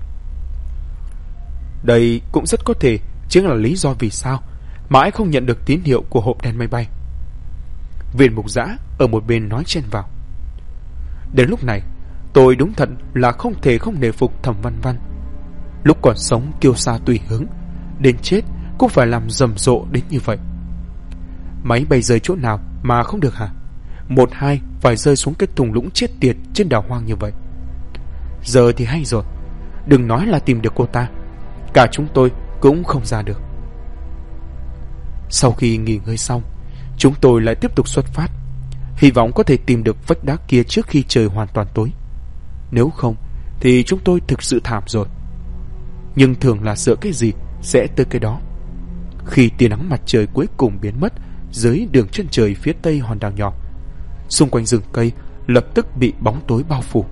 Đây cũng rất có thể chính là lý do vì sao mãi không nhận được tín hiệu của hộp đèn máy bay. Viên mục giã ở một bên nói chen vào: đến lúc này tôi đúng thật là không thể không nể phục Thẩm Văn Văn. Lúc còn sống kiêu sa tùy hứng, đến chết cũng phải làm rầm rộ đến như vậy. Máy bay rơi chỗ nào mà không được hả? Một hai phải rơi xuống cái thung lũng chết tiệt trên đảo hoang như vậy. Giờ thì hay rồi, đừng nói là tìm được cô ta, cả chúng tôi cũng không ra được. Sau khi nghỉ ngơi xong, chúng tôi lại tiếp tục xuất phát, hy vọng có thể tìm được vách đá kia trước khi trời hoàn toàn tối. Nếu không thì chúng tôi thực sự thảm rồi. Nhưng thường là sợ cái gì sẽ tới cái đó. Khi tia nắng mặt trời cuối cùng biến mất dưới đường chân trời phía tây hòn đảo nhỏ, xung quanh rừng cây lập tức bị bóng tối bao phủ.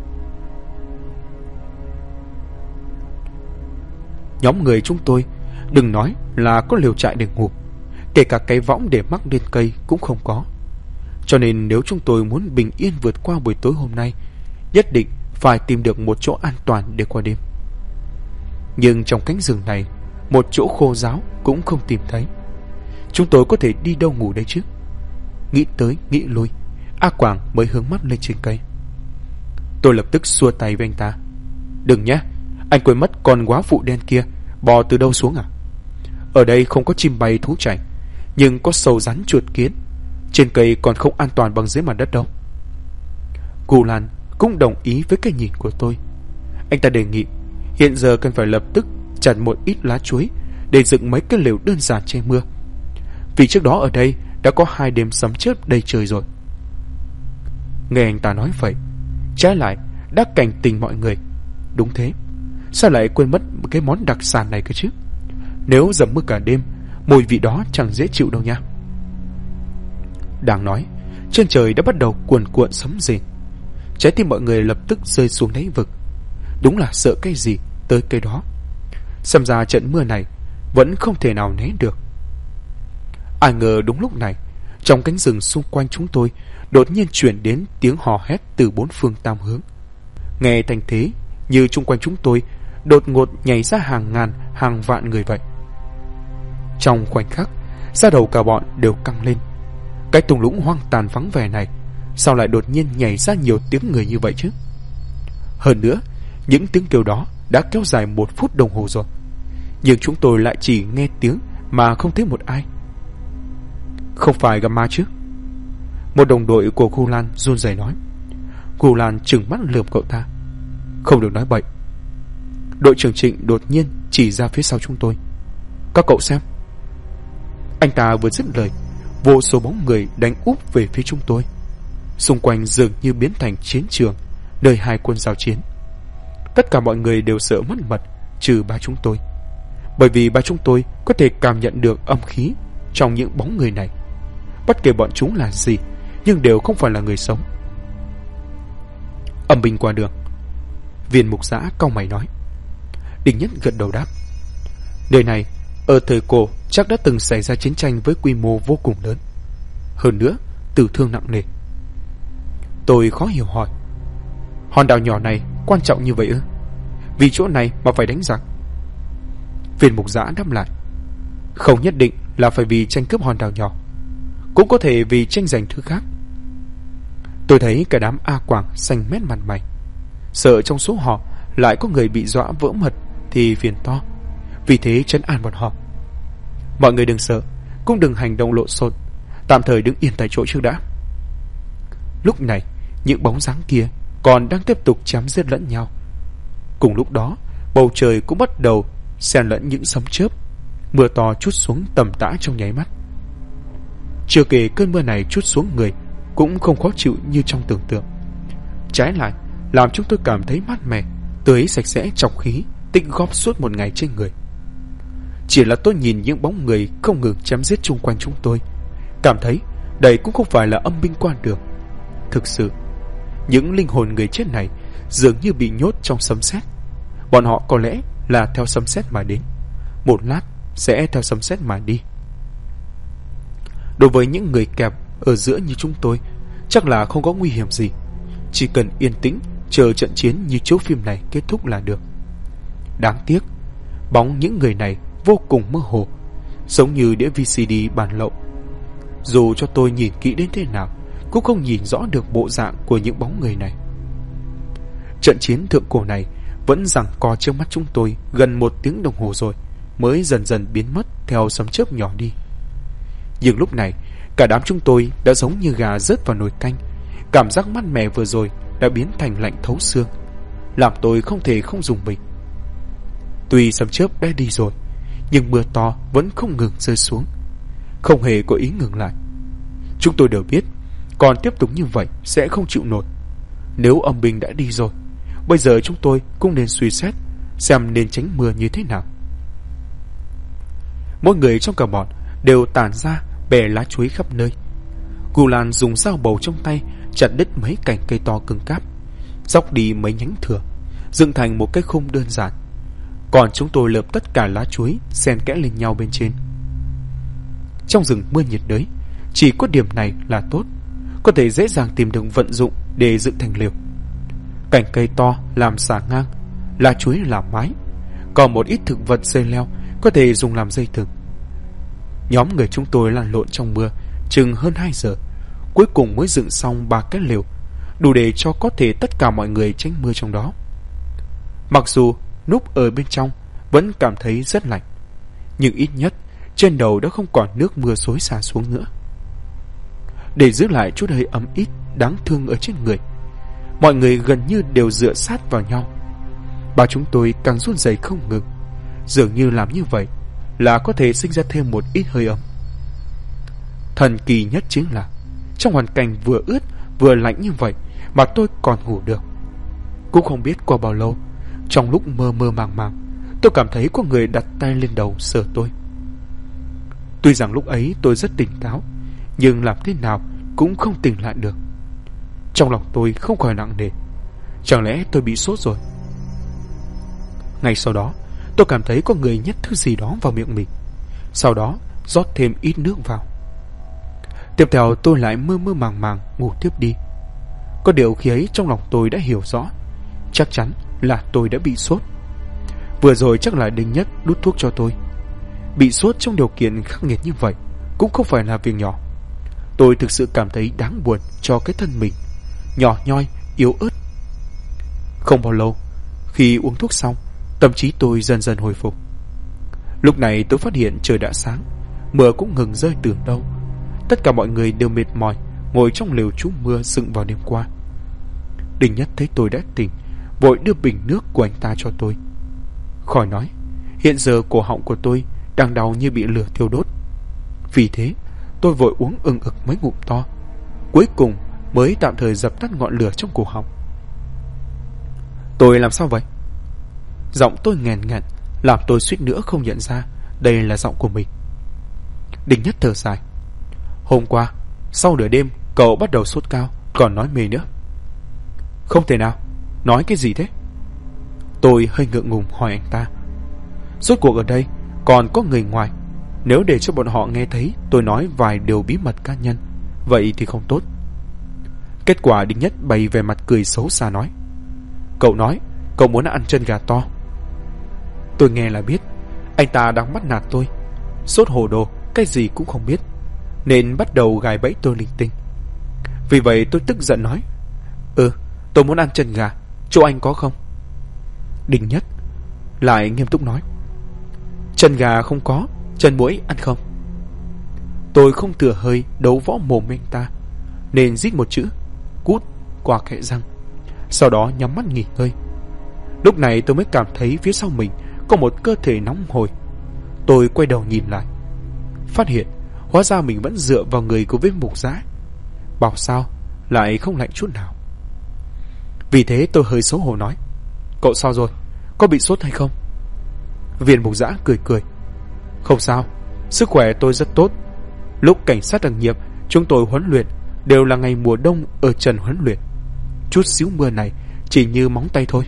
Nhóm người chúng tôi đừng nói là có lều trại để ngủ, kể cả cái võng để mắc lên cây cũng không có. Cho nên nếu chúng tôi muốn bình yên vượt qua buổi tối hôm nay, nhất định phải tìm được một chỗ an toàn để qua đêm. Nhưng trong cánh rừng này, một chỗ khô ráo cũng không tìm thấy. Chúng tôi có thể đi đâu ngủ đây chứ? Nghĩ tới nghĩ lui, A Quảng mới hướng mắt lên trên cây. Tôi lập tức xua tay với anh ta: đừng nhé, anh quên mất con góa phụ đen kia bò từ đâu xuống à? Ở đây không có chim bay thú chảy, nhưng có sâu rắn chuột kiến. Trên cây còn không an toàn bằng dưới mặt đất đâu. Cù Lan cũng đồng ý với cái nhìn của tôi. Anh ta đề nghị hiện giờ cần phải lập tức chặt một ít lá chuối để dựng mấy cái lều đơn giản che mưa, vì trước đó ở đây đã có 2 đêm sấm chớp đầy trời rồi. Nghe anh ta nói vậy, trái lại đã cảnh tỉnh mọi người. Đúng thế, sao lại quên mất cái món đặc sản này cơ chứ? Nếu dầm mưa cả đêm, mùi vị đó chẳng dễ chịu đâu nha. Đang nói, trên trời đã bắt đầu cuồn cuộn sấm rền. Trái tim mọi người lập tức rơi xuống đáy vực. Đúng là sợ cái gì tới cái đó. Xem ra trận mưa này vẫn không thể nào né được. Ai ngờ đúng lúc này, trong cánh rừng xung quanh chúng tôi đột nhiên chuyển đến tiếng hò hét từ 4 phương tám hướng. Nghe thành thế như chung quanh chúng tôi đột ngột nhảy ra hàng ngàn hàng vạn người vậy. Trong khoảnh khắc, da đầu cả bọn đều căng lên. Cái thung lũng hoang tàn vắng vẻ này sao lại đột nhiên nhảy ra nhiều tiếng người như vậy chứ? Hơn nữa, những tiếng kêu đó đã kéo dài 1 phút đồng hồ rồi, nhưng chúng tôi lại chỉ nghe tiếng mà không thấy một ai. Không phải gặp ma chứ? Một đồng đội của Cù Lan run rẩy nói. Cù Lan trừng mắt lườm cậu ta: không được nói bậy. Đội trưởng Trịnh đột nhiên chỉ ra phía sau chúng tôi: các cậu xem. Anh ta vừa dứt lời, vô số bóng người đánh úp về phía chúng tôi. Xung quanh dường như biến thành chiến trường, nơi 2 quân giao chiến. Tất cả mọi người đều sợ mất mật, trừ ba chúng tôi, bởi vì ba chúng tôi có thể cảm nhận được âm khí trong những bóng người này. Bất kể bọn chúng là gì, nhưng đều không phải là người sống. Âm binh qua đường. Viên mục giã cau mày nói. Đình Nhất gật đầu đáp: Nơi này ở thời cổ chắc đã từng xảy ra chiến tranh với quy mô vô cùng lớn, hơn nữa tử thương nặng nề. Tôi khó hiểu hỏi, hòn đảo nhỏ này quan trọng như vậy ư? Vì chỗ này mà phải đánh giặc? Viên mục giã đáp lại, không nhất định là phải vì tranh cướp hòn đảo nhỏ, cũng có thể vì tranh giành thứ khác. Tôi thấy cả đám A Quảng xanh mét mặt mày, sợ trong số họ lại có người bị dọa vỡ mật thì phiền to, vì thế trấn an bọn họ. Mọi người đừng sợ, cũng đừng hành động lộn xộn, tạm thời đứng yên tại chỗ trước đã. Lúc này những bóng dáng kia còn đang tiếp tục chém giết lẫn nhau. Cùng lúc đó bầu trời cũng bắt đầu xen lẫn những sấm chớp, mưa to trút xuống tầm tã trong nháy mắt. Chưa kể cơn mưa này trút xuống người cũng không khó chịu như trong tưởng tượng, trái lại làm chúng tôi cảm thấy mát mẻ, tưới sạch sẽ trọc khí tích góp suốt một ngày trên người. Chỉ là tôi nhìn những bóng người không ngừng chém giết chung quanh chúng tôi, cảm thấy đây cũng không phải là âm binh quan đường. Thực sự những linh hồn người chết này dường như bị nhốt trong sấm sét. Bọn họ có lẽ là theo sấm sét mà đến, một lát sẽ theo sấm sét mà đi. Đối với những người kẹp ở giữa như chúng tôi, chắc là không có nguy hiểm gì, chỉ cần yên tĩnh chờ trận chiến như chiếu phim này kết thúc là được. Đáng tiếc bóng những người này vô cùng mơ hồ, giống như đĩa VCD bản lậu. Dù cho tôi nhìn kỹ đến thế nào cũng không nhìn rõ được bộ dạng của những bóng người này. Trận chiến thượng cổ này vẫn giằng co trước mắt chúng tôi gần 1 tiếng đồng hồ rồi mới dần dần biến mất theo sấm chớp nhỏ đi. Nhưng lúc này cả đám chúng tôi đã giống như gà rớt vào nồi canh. Cảm giác mát mẻ vừa rồi đã biến thành lạnh thấu xương, làm tôi không thể không rùng mình. Tuy sấm chớp đã đi rồi, nhưng mưa to vẫn không ngừng rơi xuống, không hề có ý ngừng lại. Chúng tôi đều biết còn tiếp tục như vậy sẽ không chịu nổi. Nếu âm binh đã đi rồi, bây giờ chúng tôi cũng nên suy xét xem nên tránh mưa như thế nào. Mỗi người trong cả bọn đều tản ra bè lá chuối khắp nơi. Cù Lan dùng dao bầu trong tay chặt đứt mấy cành cây to cứng cáp, dóc đi mấy nhánh thừa, dựng thành một cái khung đơn giản. Còn chúng tôi lợp tất cả lá chuối xen kẽ lên nhau bên trên. Trong rừng mưa nhiệt đới, chỉ có điểm này là tốt, có thể dễ dàng tìm được vận dụng để dựng thành lều. Cành cây to làm xà ngang, lá chuối làm mái, còn một ít thực vật dây leo có thể dùng làm dây thừng. Nhóm người chúng tôi lăn lộn trong mưa chừng hơn 2 giờ, cuối cùng mới dựng xong 3 cái lều, đủ để cho có thể tất cả mọi người tránh mưa trong đó. Mặc dù núp ở bên trong vẫn cảm thấy rất lạnh, nhưng ít nhất trên đầu đã không còn nước mưa xối xả xuống nữa. Để giữ lại chút hơi ấm ít đáng thương ở trên người, mọi người gần như đều dựa sát vào nhau. Bà chúng tôi càng run rẩy không ngừng, dường như làm như vậy là có thể sinh ra thêm một ít hơi ấm. Thần kỳ nhất chính là trong hoàn cảnh vừa ướt vừa lạnh như vậy mà tôi còn ngủ được. Cũng không biết qua bao lâu, trong lúc mơ mơ màng màng, tôi cảm thấy có người đặt tay lên đầu sờ tôi. Tuy rằng lúc ấy tôi rất tỉnh táo, nhưng làm thế nào cũng không tỉnh lại được. Trong lòng tôi không khỏi nặng nề, chẳng lẽ tôi bị sốt rồi? Ngay sau đó tôi cảm thấy có người nhét thứ gì đó vào miệng mình, sau đó rót thêm ít nước vào. Tiếp theo tôi lại mơ mơ màng màng ngủ tiếp đi. Có điều khi ấy trong lòng tôi đã hiểu rõ, chắc chắn là tôi đã bị sốt. Vừa rồi chắc là Đinh Nhất đút thuốc cho tôi. Bị sốt trong điều kiện khắc nghiệt như vậy cũng không phải là việc nhỏ. Tôi thực sự cảm thấy đáng buồn cho cái thân mình nhỏ nhoi, yếu ớt. Không bao lâu, khi uống thuốc xong, tâm trí tôi dần dần hồi phục. Lúc này tôi phát hiện trời đã sáng, mưa cũng ngừng rơi từ đâu. Tất cả mọi người đều mệt mỏi ngồi trong lều trú mưa dựng vào đêm qua. Đinh Nhất thấy tôi đã tỉnh, vội đưa bình nước của anh ta cho tôi. Khỏi nói, hiện giờ cổ họng của tôi đang đau như bị lửa thiêu đốt. Vì thế tôi vội uống ừng ực mấy ngụm to, cuối cùng mới tạm thời dập tắt ngọn lửa trong cổ họng. Tôi làm sao vậy? Giọng tôi nghẹn nghẹn, làm tôi suýt nữa không nhận ra đây là giọng của mình. Đinh Nhất thở dài. Hôm qua sau nửa đêm cậu bắt đầu sốt cao, còn nói mê nữa. Không thể nào, nói cái gì thế? Tôi hơi ngượng ngùng hỏi anh ta. Rốt cuộc ở đây Còn có người ngoài, nếu để cho bọn họ nghe thấy tôi nói vài điều bí mật cá nhân, vậy thì không tốt. Kết quả Đinh Nhất bày về mặt cười xấu xa nói: Cậu nói cậu muốn ăn chân gà to. Tôi nghe là biết anh ta đang bắt nạt tôi, sốt hồ đồ, cái gì cũng không biết, nên bắt đầu gài bẫy tôi linh tinh. Vì vậy tôi tức giận nói: tôi muốn ăn chân gà, chỗ anh có không? Đinh Nhất lại nghiêm túc nói: Chân gà không có, chân muỗi ăn không? Tôi không thừa hơi đấu võ mồm anh ta, nên rít một chữ cút qua kẽ răng, sau đó nhắm mắt nghỉ ngơi. Lúc này tôi mới cảm thấy phía sau mình có một cơ thể nóng hổi. Tôi quay đầu nhìn lại, phát hiện hóa ra mình vẫn dựa vào người của viên mục giã, bảo sao lại không lạnh chút nào. Vì thế tôi hơi xấu hổ nói: Cậu sao rồi, có bị sốt hay không? Viên mục giã cười cười: Không sao, sức khỏe tôi rất tốt. Lúc cảnh sát đặc nhiệm chúng tôi huấn luyện đều là ngày mùa đông ở trần huấn luyện, chút xíu mưa này chỉ như móng tay thôi.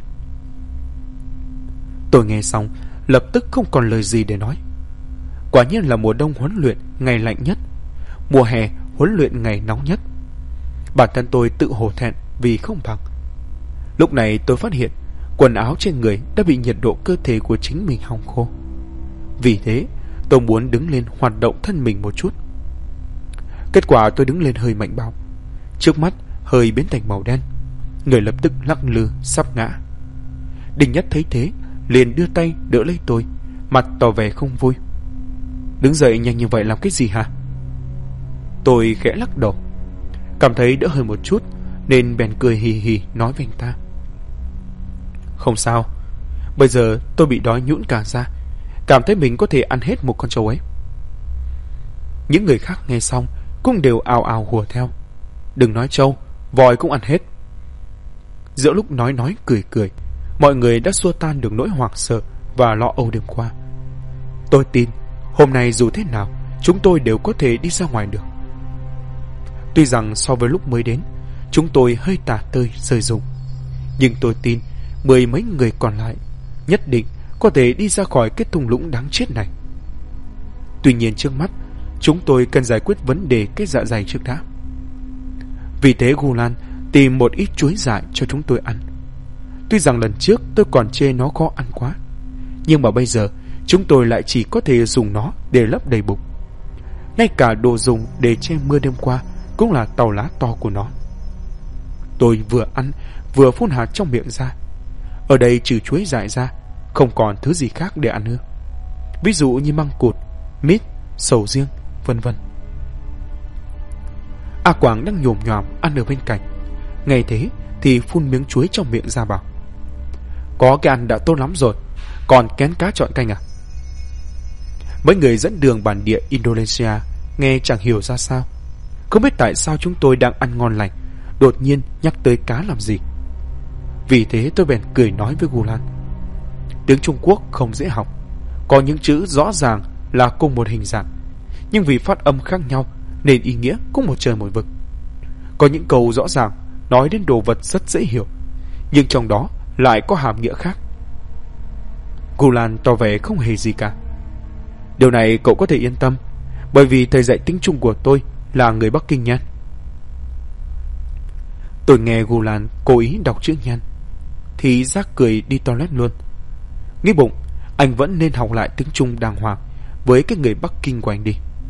Tôi nghe xong lập tức không còn lời gì để nói. Quả nhiên là mùa đông huấn luyện ngày lạnh nhất, mùa hè huấn luyện ngày nóng nhất. Bản thân tôi tự hổ thẹn vì không bằng. Lúc này tôi phát hiện quần áo trên người đã bị nhiệt độ cơ thể của chính mình hong khô. Vì thế tôi muốn đứng lên hoạt động thân mình một chút. Kết quả tôi đứng lên hơi mạnh bạo, trước mắt hơi biến thành màu đen, người lập tức lắc lư sắp ngã. Đinh Nhất thấy thế liền đưa tay đỡ lấy tôi, mặt tỏ vẻ không vui: Đứng dậy nhanh như vậy làm cái gì hả? Tôi khẽ lắc đầu, cảm thấy đỡ hơn một chút, nên bèn cười hì hì nói với anh ta: Không sao, bây giờ tôi bị đói nhũn cả ra, cảm thấy mình có thể ăn hết một con trâu ấy. Những người khác nghe xong cũng đều ào ào hùa theo: Đừng nói trâu, voi cũng ăn hết. Giữa lúc nói cười cười, mọi người đã xua tan được nỗi hoảng sợ và lo âu đêm qua. Tôi tin hôm nay dù thế nào chúng tôi đều có thể đi ra ngoài được. Tuy rằng so với lúc mới đến chúng tôi hơi tả tơi rơi rụng, nhưng tôi tin 10 mấy người còn lại nhất định có thể đi ra khỏi cái thung lũng đáng chết này. Tuy nhiên trước mắt chúng tôi cần giải quyết vấn đề cái dạ dày trước đã. Vì thế Gulan tìm một ít chuối dại cho chúng tôi ăn. Tuy rằng lần trước tôi còn chê nó khó ăn quá, nhưng mà bây giờ chúng tôi lại chỉ có thể dùng nó để lấp đầy bụng. Ngay cả đồ dùng để che mưa đêm qua cũng là tàu lá to của nó. Tôi vừa ăn vừa phun hạt trong miệng ra. Ở đây trừ chuối dại ra không còn thứ gì khác để ăn nữa, ví dụ như măng cụt, mít, sầu riêng, vân vân. A Quảng đang nhồm nhòm ăn ở bên cạnh, nghe thế thì phun miếng chuối trong miệng ra bảo: Có cái ăn đã tốt lắm rồi, còn kén cá chọn canh à? Mấy người dẫn đường bản địa Indonesia nghe chẳng hiểu ra sao, không biết tại sao chúng tôi đang ăn ngon lành đột nhiên nhắc tới cá làm gì. Vì thế tôi bèn cười nói với Gulan: Tiếng Trung Quốc không dễ học, có những chữ rõ ràng là cùng một hình dạng, nhưng vì phát âm khác nhau nên ý nghĩa cũng một trời một vực. Có những câu rõ ràng nói đến đồ vật rất dễ hiểu, nhưng trong đó lại có hàm nghĩa khác. Gulan tỏ vẻ không hề gì cả. Điều này cậu có thể yên tâm, bởi vì thầy dạy tiếng Trung của tôi là người Bắc Kinh nha. Tôi nghe Gulan cố ý đọc chữ nhan thì rác cười đi toilet luôn. Nghĩ bụng anh vẫn nên học lại tiếng Trung đàng hoàng với cái người Bắc Kinh của anh đi.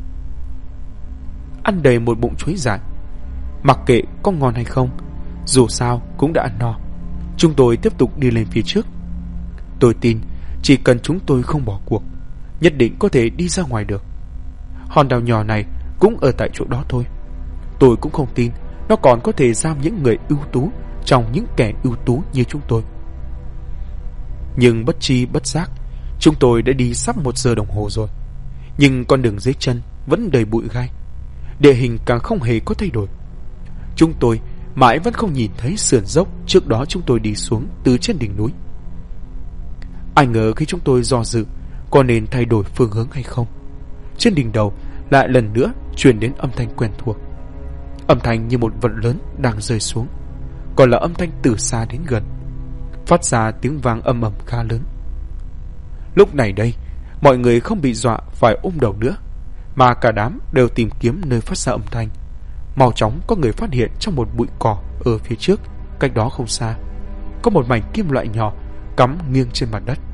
Ăn đầy một bụng chuối dại, mặc kệ có ngon hay không, dù sao cũng đã ăn no. Chúng tôi tiếp tục đi lên phía trước. Tôi tin chỉ cần chúng tôi không bỏ cuộc, nhất định có thể đi ra ngoài được. Hòn đảo nhỏ này cũng ở tại chỗ đó thôi. Tôi cũng không tin nó còn có thể giam những người ưu tú trong những kẻ ưu tú như chúng tôi. Nhưng bất tri bất giác chúng tôi đã đi sắp 1 giờ đồng hồ rồi, nhưng con đường dưới chân vẫn đầy bụi gai, địa hình càng không hề có thay đổi. Chúng tôi mãi vẫn không nhìn thấy sườn dốc trước đó chúng tôi đi xuống từ trên đỉnh núi. Ai ngờ khi chúng tôi do dự có nên thay đổi phương hướng hay không, trên đỉnh đầu lại lần nữa truyền đến âm thanh quen thuộc. Âm thanh như một vật lớn đang rơi xuống, còn là âm thanh từ xa đến gần, phát ra tiếng vang ầm ầm khá lớn. Lúc này đây, mọi người không bị dọa phải ôm đầu nữa, mà cả đám đều tìm kiếm nơi phát ra âm thanh. Mau chóng có người phát hiện trong một bụi cỏ ở phía trước, cách đó không xa, có một mảnh kim loại nhỏ cắm nghiêng trên mặt đất.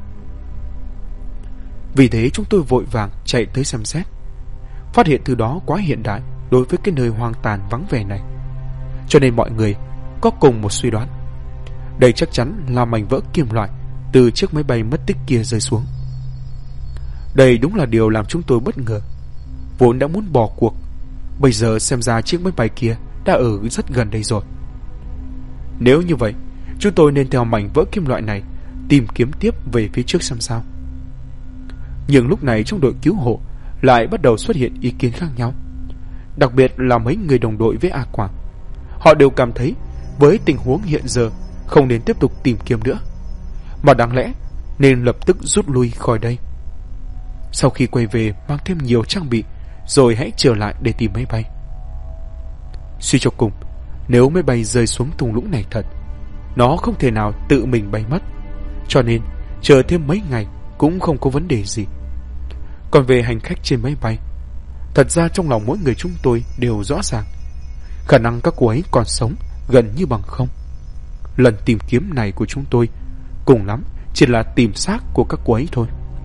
Vì thế chúng tôi vội vàng chạy tới xem xét. Phát hiện thứ đó quá hiện đại đối với cái nơi hoang tàn vắng vẻ này, cho nên mọi người có cùng một suy đoán. Đây chắc chắn là mảnh vỡ kim loại từ chiếc máy bay mất tích kia rơi xuống. Đây đúng là điều làm chúng tôi bất ngờ. Vốn đã muốn bỏ cuộc, bây giờ xem ra chiếc máy bay kia đã ở rất gần đây rồi. Nếu như vậy, chúng tôi nên theo mảnh vỡ kim loại này tìm kiếm tiếp về phía trước xem sao. Nhưng lúc này trong đội cứu hộ lại bắt đầu xuất hiện ý kiến khác nhau. Đặc biệt là mấy người đồng đội với A Quảng. Họ đều cảm thấy với tình huống hiện giờ không nên tiếp tục tìm kiếm nữa, mà đáng lẽ nên lập tức rút lui khỏi đây. Sau khi quay về mang thêm nhiều trang bị, rồi hãy trở lại để tìm máy bay. Suy cho cùng, nếu máy bay rơi xuống thung lũng này thật, nó không thể nào tự mình bay mất, cho nên chờ thêm mấy ngày cũng không có vấn đề gì. Còn về hành khách trên máy bay, thật ra trong lòng mỗi người chúng tôi đều rõ ràng, khả năng các cô ấy còn sống gần như bằng không. Lần tìm kiếm này của chúng tôi cùng lắm chỉ là tìm xác của các cô ấy thôi.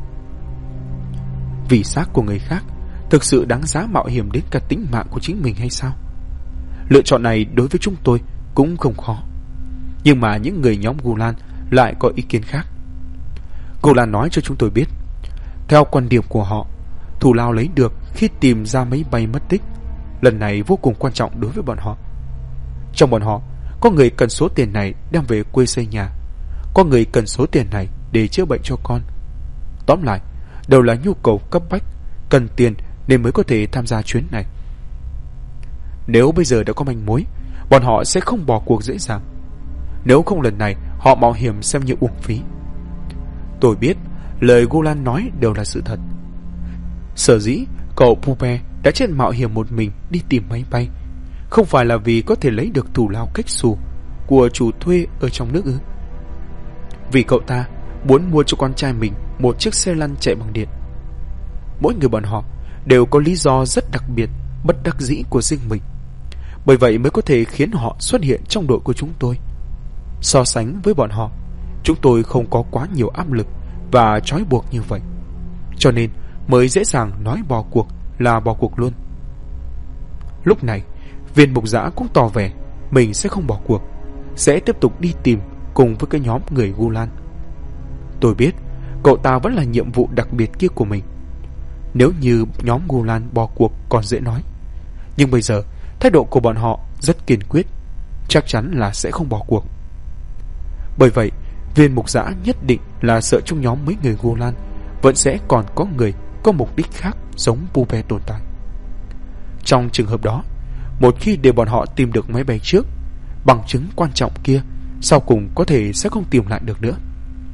Vì xác của người khác thực sự đáng giá mạo hiểm đến cả tính mạng của chính mình hay sao? Lựa chọn này đối với chúng tôi cũng không khó. Nhưng mà những người nhóm Gulan lại có ý kiến khác. Gulan nói cho chúng tôi biết, theo quan điểm của họ, thù lao lấy được khi tìm ra máy bay mất tích lần này vô cùng quan trọng đối với bọn họ. Trong bọn họ, có người cần số tiền này đem về quê xây nhà, có người cần số tiền này để chữa bệnh cho con. Tóm lại, đều là nhu cầu cấp bách, cần tiền nên mới có thể tham gia chuyến này. Nếu bây giờ đã có manh mối, bọn họ sẽ không bỏ cuộc dễ dàng. Nếu không lần này họ mạo hiểm xem như uổng phí. Tôi biết lời Gulan nói đều là sự thật. Sở dĩ cậu Pupe đã chết mạo hiểm một mình đi tìm máy bay, không phải là vì có thể lấy được thù lao cách xù của chủ thuê ở trong nước ư? Vì cậu ta muốn mua cho con trai mình một chiếc xe lăn chạy bằng điện. Mỗi người bọn họ đều có lý do rất đặc biệt, bất đắc dĩ của riêng mình. Bởi vậy mới có thể khiến họ xuất hiện trong đội của chúng tôi. So sánh với bọn họ, chúng tôi không có quá nhiều áp lực và trói buộc như vậy, cho nên mới dễ dàng nói bỏ cuộc là bỏ cuộc luôn. Lúc này, viên mục giã cũng tỏ vẻ mình sẽ không bỏ cuộc, sẽ tiếp tục đi tìm cùng với cái nhóm người Gulan. Tôi biết cậu ta vẫn là nhiệm vụ đặc biệt kia của mình. Nếu như nhóm Gulan bỏ cuộc còn dễ nói, nhưng bây giờ thái độ của bọn họ rất kiên quyết, chắc chắn là sẽ không bỏ cuộc. Bởi vậy, viên mục giã nhất định là sợ trong nhóm mấy người Gulan vẫn sẽ còn có người có mục đích khác giống Pupe tồn tại. Trong trường hợp đó, một khi để bọn họ tìm được máy bay trước, bằng chứng quan trọng kia sau cùng có thể sẽ không tìm lại được nữa.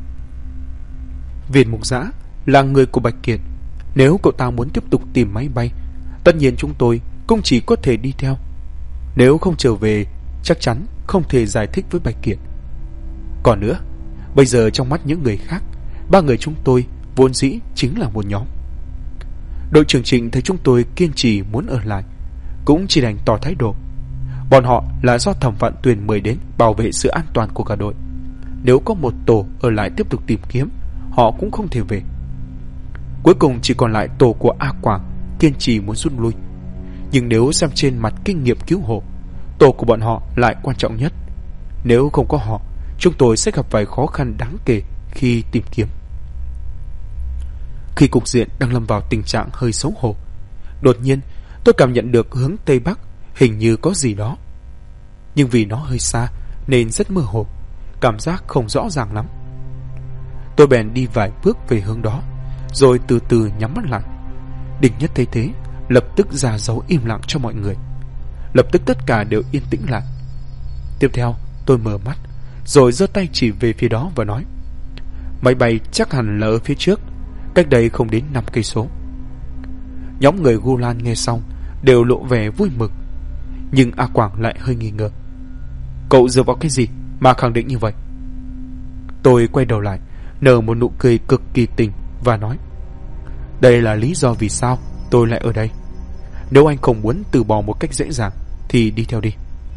Viên mục giã là người của Bạch Kiệt. Nếu cậu ta muốn tiếp tục tìm máy bay, tất nhiên chúng tôi cũng chỉ có thể đi theo. Nếu không trở về, chắc chắn không thể giải thích với Bạch Kiệt. Còn nữa, bây giờ trong mắt những người khác, ba người chúng tôi vốn dĩ chính là một nhóm. Đội trưởng Trịnh thấy chúng tôi kiên trì muốn ở lại, cũng chỉ đành tỏ thái độ. Bọn họ là do Thẩm Vạn Tuyền mời đến bảo vệ sự an toàn của cả đội. Nếu có một tổ ở lại tiếp tục tìm kiếm, họ cũng không thể về. Cuối cùng chỉ còn lại tổ của A Quảng kiên trì muốn rút lui. Nhưng nếu xem trên mặt kinh nghiệm cứu hộ, tổ của bọn họ lại quan trọng nhất. Nếu không có họ, chúng tôi sẽ gặp vài khó khăn đáng kể khi tìm kiếm. Khi cục diện đang lâm vào tình trạng hơi xấu hổ, đột nhiên tôi cảm nhận được hướng Tây Bắc hình như có gì đó. Nhưng vì nó hơi xa nên rất mơ hồ, cảm giác không rõ ràng lắm. Tôi bèn đi vài bước về hướng đó, rồi từ từ nhắm mắt lại. Đinh Nhất thấy thế, lập tức ra dấu im lặng cho mọi người. Lập tức tất cả đều yên tĩnh lại. Tiếp theo tôi mở mắt, rồi giơ tay chỉ về phía đó và nói: máy bay chắc hẳn là ở phía trước, cách đây không đến 5 cây số. Nhóm người Gulan nghe xong đều lộ vẻ vui mừng, nhưng A Quảng lại hơi nghi ngờ. Cậu dựa vào cái gì mà khẳng định như vậy? Tôi quay đầu lại, nở một nụ cười cực kỳ tình và nói: Đây là lý do vì sao tôi lại ở đây. Nếu anh không muốn từ bỏ một cách dễ dàng thì đi theo đi.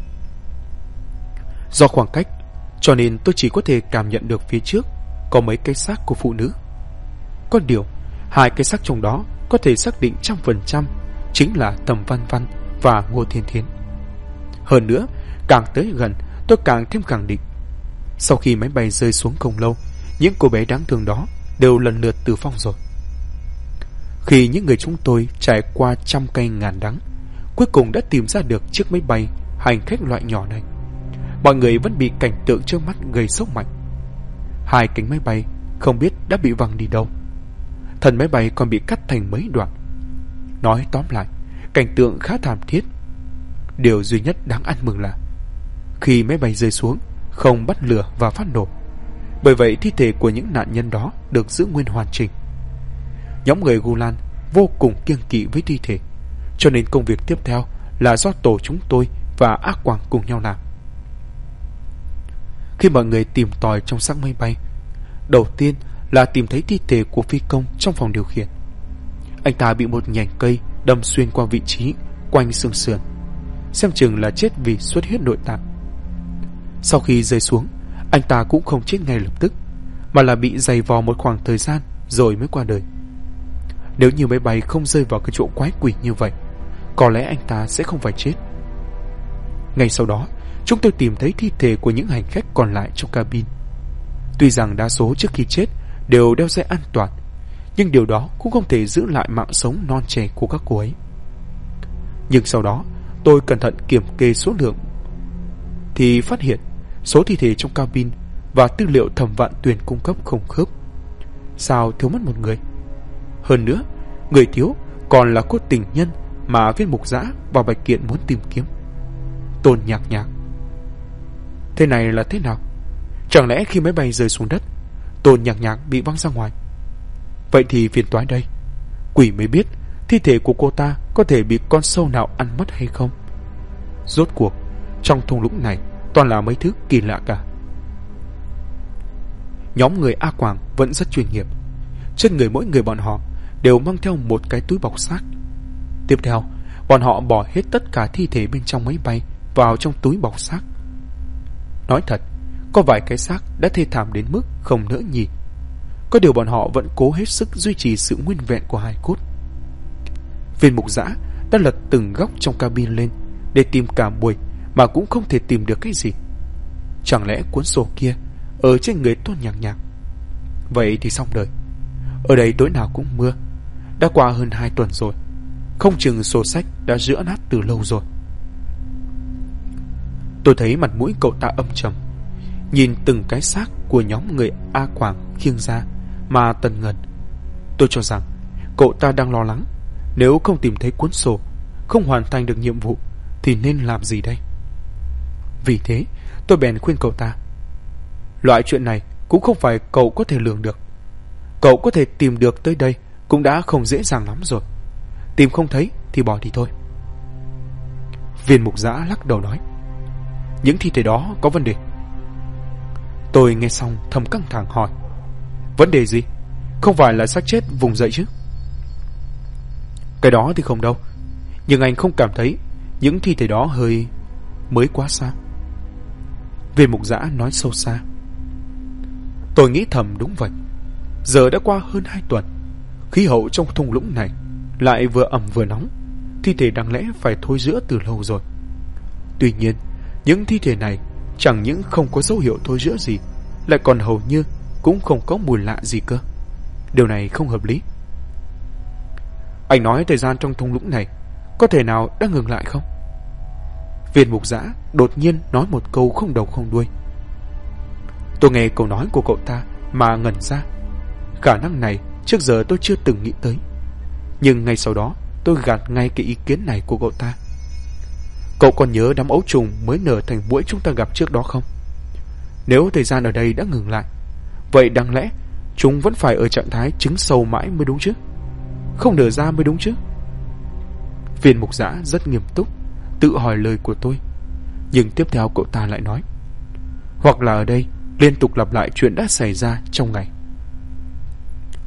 Do khoảng cách, cho nên tôi chỉ có thể cảm nhận được phía trước có mấy cái xác của phụ nữ. Có điều, hai cái xác trong đó có thể xác định 100% chính là Tầm Văn Văn và Ngô Thiên Thiến. Hơn nữa, càng tới gần, tôi càng thêm khẳng định. Sau khi máy bay rơi xuống không lâu, những cô bé đáng thương đó đều lần lượt tử vong rồi. Khi những người chúng tôi trải qua trăm cây ngàn đắng, cuối cùng đã tìm ra được chiếc máy bay hành khách loại nhỏ này, mọi người vẫn bị cảnh tượng trước mắt gây sốc mạnh. Hai cánh máy bay không biết đã bị văng đi đâu. Thân máy bay còn bị cắt thành mấy đoạn. Nói tóm lại, cảnh tượng khá thảm thiết. Điều duy nhất đáng ăn mừng là khi máy bay rơi xuống, không bắt lửa và phát nổ. Bởi vậy thi thể của những nạn nhân đó được giữ nguyên hoàn chỉnh. Nhóm người Gulan vô cùng kiêng kỵ với thi thể, cho nên công việc tiếp theo là do tổ chúng tôi và Ác Quang cùng nhau làm. Khi mọi người tìm tòi trong xác máy bay, đầu tiên là tìm thấy thi thể của phi công trong phòng điều khiển. Anh ta bị một nhành cây đâm xuyên qua vị trí quanh xương sườn, xem chừng là chết vì xuất huyết nội tạng. Sau khi rơi xuống, anh ta cũng không chết ngay lập tức, mà là bị giày vò một khoảng thời gian rồi mới qua đời. Nếu như máy bay không rơi vào cái chỗ quái quỷ như vậy, có lẽ anh ta sẽ không phải chết. Ngay sau đó, chúng tôi tìm thấy thi thể của những hành khách còn lại trong cabin. Tuy rằng đa số trước khi chết đều đeo dây an toàn, nhưng điều đó cũng không thể giữ lại mạng sống non trẻ của các cô ấy. Nhưng sau đó, tôi cẩn thận kiểm kê số lượng thì phát hiện số thi thể trong cabin và tư liệu Thẩm Vạn Tuyền cung cấp không khớp. Sao thiếu mất một người? Hơn nữa, người thiếu còn là cô tình nhân mà Viên Mục Dã và Bạch Kiện muốn tìm kiếm. Tôn Nhạc Nhạc. Thế này là thế nào? Chẳng lẽ khi máy bay rơi xuống đất, Tôn Nhạc Nhạc bị văng ra ngoài? Vậy thì phiền toái đây. Quỷ mới biết thi thể của cô ta có thể bị con sâu nào ăn mất hay không. Rốt cuộc, trong thung lũng này toàn là mấy thứ kỳ lạ cả. Nhóm người A Quảng vẫn rất chuyên nghiệp. Trên người mỗi người bọn họ đều mang theo một cái túi bọc xác. Tiếp theo, bọn họ bỏ hết tất cả thi thể bên trong máy bay vào trong túi bọc xác. Nói thật, có vài cái xác đã thê thảm đến mức không nỡ nhìn. Có điều bọn họ vẫn cố hết sức duy trì sự nguyên vẹn của hài cốt. Viên Mục Dã đã lật từng góc trong cabin lên để tìm cả buổi mà cũng không thể tìm được cái gì. Chẳng lẽ cuốn sổ kia ở trên người Tôn Nhạc Nhạc? Vậy thì xong đời. Ở đây tối nào cũng mưa. Đã qua hơn 2 tuần rồi, không chừng sổ sách đã rữa nát từ lâu rồi. Tôi thấy mặt mũi cậu ta âm trầm, nhìn từng cái xác của nhóm người A Quảng khiêng ra mà tần ngần. Tôi cho rằng cậu ta đang lo lắng, nếu không tìm thấy cuốn sổ, không hoàn thành được nhiệm vụ thì nên làm gì đây? Vì thế tôi bèn khuyên cậu ta, loại chuyện này cũng không phải cậu có thể lường được. Cậu có thể tìm được tới đây cũng đã không dễ dàng lắm rồi. Tìm không thấy thì bỏ đi thôi. Viên Mục Dã lắc đầu nói, những thi thể đó có vấn đề. Tôi nghe xong thầm căng thẳng hỏi, vấn đề gì? Không phải là xác chết vùng dậy chứ? Cái đó thì không đâu, nhưng anh không cảm thấy những thi thể đó hơi mới quá sao? Viên Mục Dã nói sâu xa. Tôi nghĩ thầm đúng vậy. Giờ đã qua hơn 2 tuần, khí hậu trong thung lũng này lại vừa ẩm vừa nóng, thi thể đáng lẽ phải thối rữa từ lâu rồi. Tuy nhiên, những thi thể này chẳng những không có dấu hiệu thối rữa gì, lại còn hầu như cũng không có mùi lạ gì cơ. Điều này không hợp lý. Anh nói thời gian trong thung lũng này có thể nào đã ngừng lại không? Viên Mục Dã đột nhiên nói một câu không đầu không đuôi. Tôi nghe câu nói của cậu ta mà ngẩn ra. Khả năng này trước giờ tôi chưa từng nghĩ tới, nhưng ngay sau đó tôi gạt ngay cái ý kiến này của cậu ta. Cậu còn nhớ đám ấu trùng mới nở thành muỗi chúng ta gặp trước đó không? Nếu thời gian ở đây đã ngừng lại, vậy đáng lẽ chúng vẫn phải ở trạng thái trứng sâu mãi mới đúng chứ? Không nở ra mới đúng chứ? Viên Mục Dã rất nghiêm túc tự hỏi lời của tôi, nhưng tiếp theo cậu ta lại nói, hoặc là ở đây liên tục lặp lại chuyện đã xảy ra trong ngày.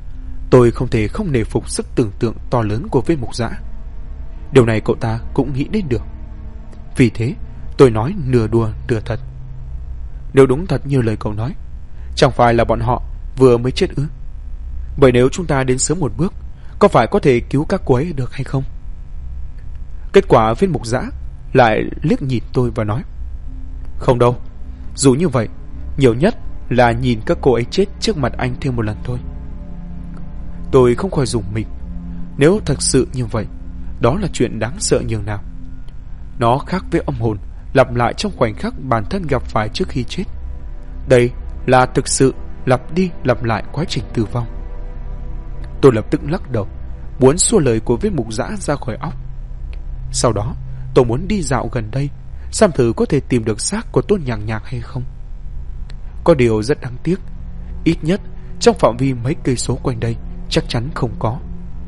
Tôi không thể không nể phục sức tưởng tượng to lớn của viên mục giã. Điều này cậu ta cũng nghĩ đến được. Vì thế tôi nói nửa đùa nửa thật. Nếu đúng thật như lời cậu nói, chẳng phải là bọn họ vừa mới chết ư? Vậy nếu chúng ta đến sớm một bước, có phải có thể cứu các cô ấy được hay không? Kết quả viên mục giã lại liếc nhìn tôi và nói: Không đâu, dù như vậy, nhiều nhất là nhìn các cô ấy chết trước mặt anh thêm một lần thôi. Tôi không khỏi rùng mình. Nếu thật sự như vậy, đó là chuyện đáng sợ nhường nào. Nó khác với âm hồn lặp lại trong khoảnh khắc bản thân gặp phải trước khi chết. Đây là thực sự lặp đi lặp lại quá trình tử vong. Tôi lập tức lắc đầu, muốn xua lời của viên mục giã ra khỏi óc. Sau đó tôi muốn đi dạo gần đây, xem thử có thể tìm được xác của Tôn Nhạc Nhạc hay không. Có điều rất đáng tiếc, ít nhất trong phạm vi mấy cây số quanh đây chắc chắn không có.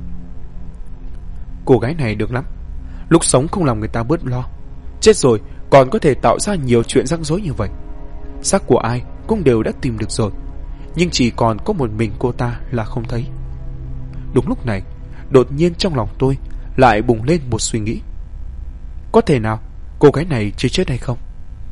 Cô gái này được lắm, lúc sống không làm người ta bớt lo, chết rồi còn có thể tạo ra nhiều chuyện rắc rối như vậy. Xác của ai cũng đều đã tìm được rồi, nhưng chỉ còn có một mình cô ta là không thấy. Đúng lúc này, đột nhiên trong lòng tôi lại bùng lên một suy nghĩ. Có thể nào cô gái này chưa chết hay không?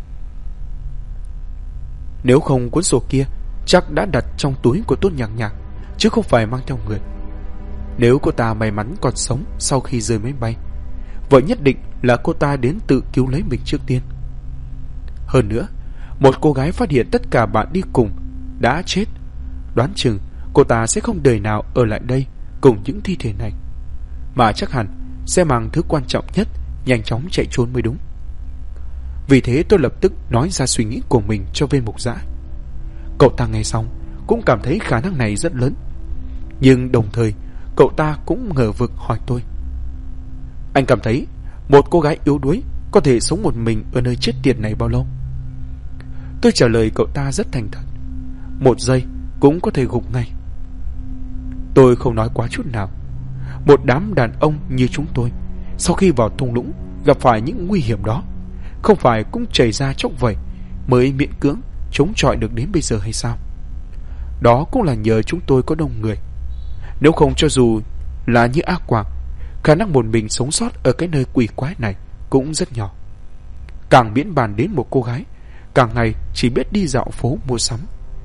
Nếu không, cuốn sổ kia chắc đã đặt trong túi của Tôn Nhạc Nhạc, chứ không phải mang theo người. Nếu cô ta may mắn còn sống sau khi rơi máy bay, vậy nhất định là cô ta đến tự cứu lấy mình trước tiên. Hơn nữa, một cô gái phát hiện tất cả bạn đi cùng đã chết, đoán chừng cô ta sẽ không đời nào ở lại đây cùng những thi thể này, mà chắc hẳn sẽ mang thứ quan trọng nhất nhanh chóng chạy trốn mới đúng. Vì thế tôi lập tức nói ra suy nghĩ của mình cho viên mục giã. Cậu ta nghe xong cũng cảm thấy khả năng này rất lớn, nhưng đồng thời cậu ta cũng ngờ vực hỏi tôi: Anh cảm thấy một cô gái yếu đuối có thể sống một mình ở nơi chết tiệt này bao lâu? Tôi trả lời cậu ta rất thành thật: 1 giây cũng có thể gục ngay. Tôi không nói quá chút nào. Một đám đàn ông như chúng tôi, sau khi vào thung lũng gặp phải những nguy hiểm đó, không phải cũng chảy ra chốc vậy mới miễn cưỡng chống chọi được đến bây giờ hay sao? Đó cũng là nhờ chúng tôi có đông người. Nếu không, cho dù là như A Quảng, khả năng một mình sống sót ở cái nơi quỷ quái này cũng rất nhỏ. Càng miễn bàn đến một cô gái càng ngày chỉ biết đi dạo phố mua sắm.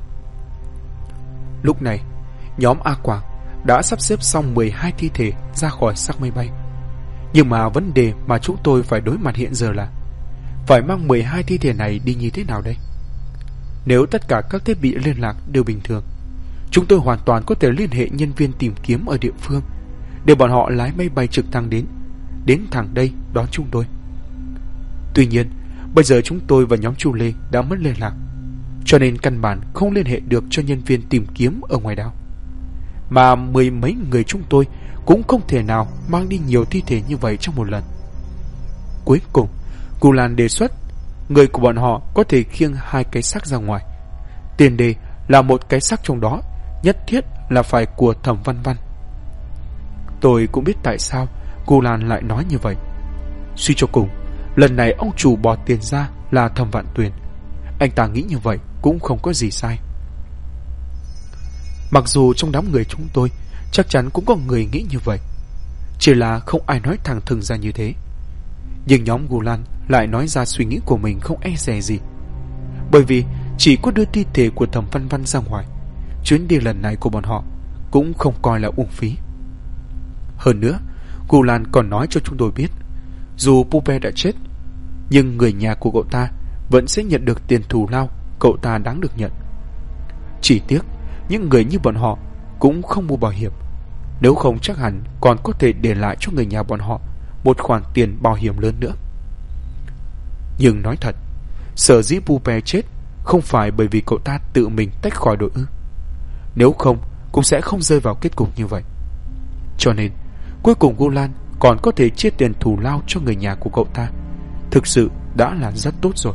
Lúc này, nhóm A Quảng đã sắp xếp xong 12 thi thể ra khỏi xác máy bay. Nhưng mà vấn đề mà chúng tôi phải đối mặt hiện giờ là phải mang 12 thi thể này đi như thế nào đây? Nếu tất cả các thiết bị liên lạc đều bình thường, chúng tôi hoàn toàn có thể liên hệ nhân viên tìm kiếm ở địa phương để bọn họ lái máy bay trực thăng đến thẳng đây đón chúng tôi. Tuy nhiên, bây giờ chúng tôi và nhóm Chu Lê đã mất liên lạc, cho nên căn bản không liên hệ được cho nhân viên tìm kiếm ở ngoài đảo. Mà 10 mấy người chúng tôi cũng không thể nào mang đi nhiều thi thể như vậy trong một lần. Cuối cùng, Cù Lan đề xuất người của bọn họ có thể khiêng 2 cái xác ra ngoài. Tiền đề là một cái xác trong đó nhất thiết là phải của Thẩm Văn Văn. Tôi cũng biết tại sao Cù Lan lại nói như vậy. Suy cho cùng, lần này ông chủ bỏ tiền ra là Thẩm Vạn Tuyền. Anh ta nghĩ như vậy cũng không có gì sai. Mặc dù trong đám người chúng tôi chắc chắn cũng có người nghĩ như vậy, chỉ là không ai nói thẳng thừng ra như thế. Nhưng nhóm Cù Lan lại nói ra suy nghĩ của mình không e dè gì. Bởi vì chỉ có đưa thi thể của Thẩm Văn Văn ra ngoài, chuyến đi lần này của bọn họ cũng không coi là uổng phí. Hơn nữa, Cù Lan còn nói cho chúng tôi biết, dù Pupe đã chết, nhưng người nhà của cậu ta vẫn sẽ nhận được tiền thù lao cậu ta đáng được nhận. Chỉ tiếc những người như bọn họ cũng không mua bảo hiểm, nếu không chắc hẳn còn có thể để lại cho người nhà bọn họ một khoản tiền bảo hiểm lớn nữa. Nhưng nói thật, sở dĩ Pupe chết không phải bởi vì cậu ta tự mình tách khỏi đội ư? Nếu không cũng sẽ không rơi vào kết cục như vậy. Cho nên cuối cùng Cù Lan còn có thể chia tiền thù lao cho người nhà của cậu ta, thực sự đã là rất tốt rồi.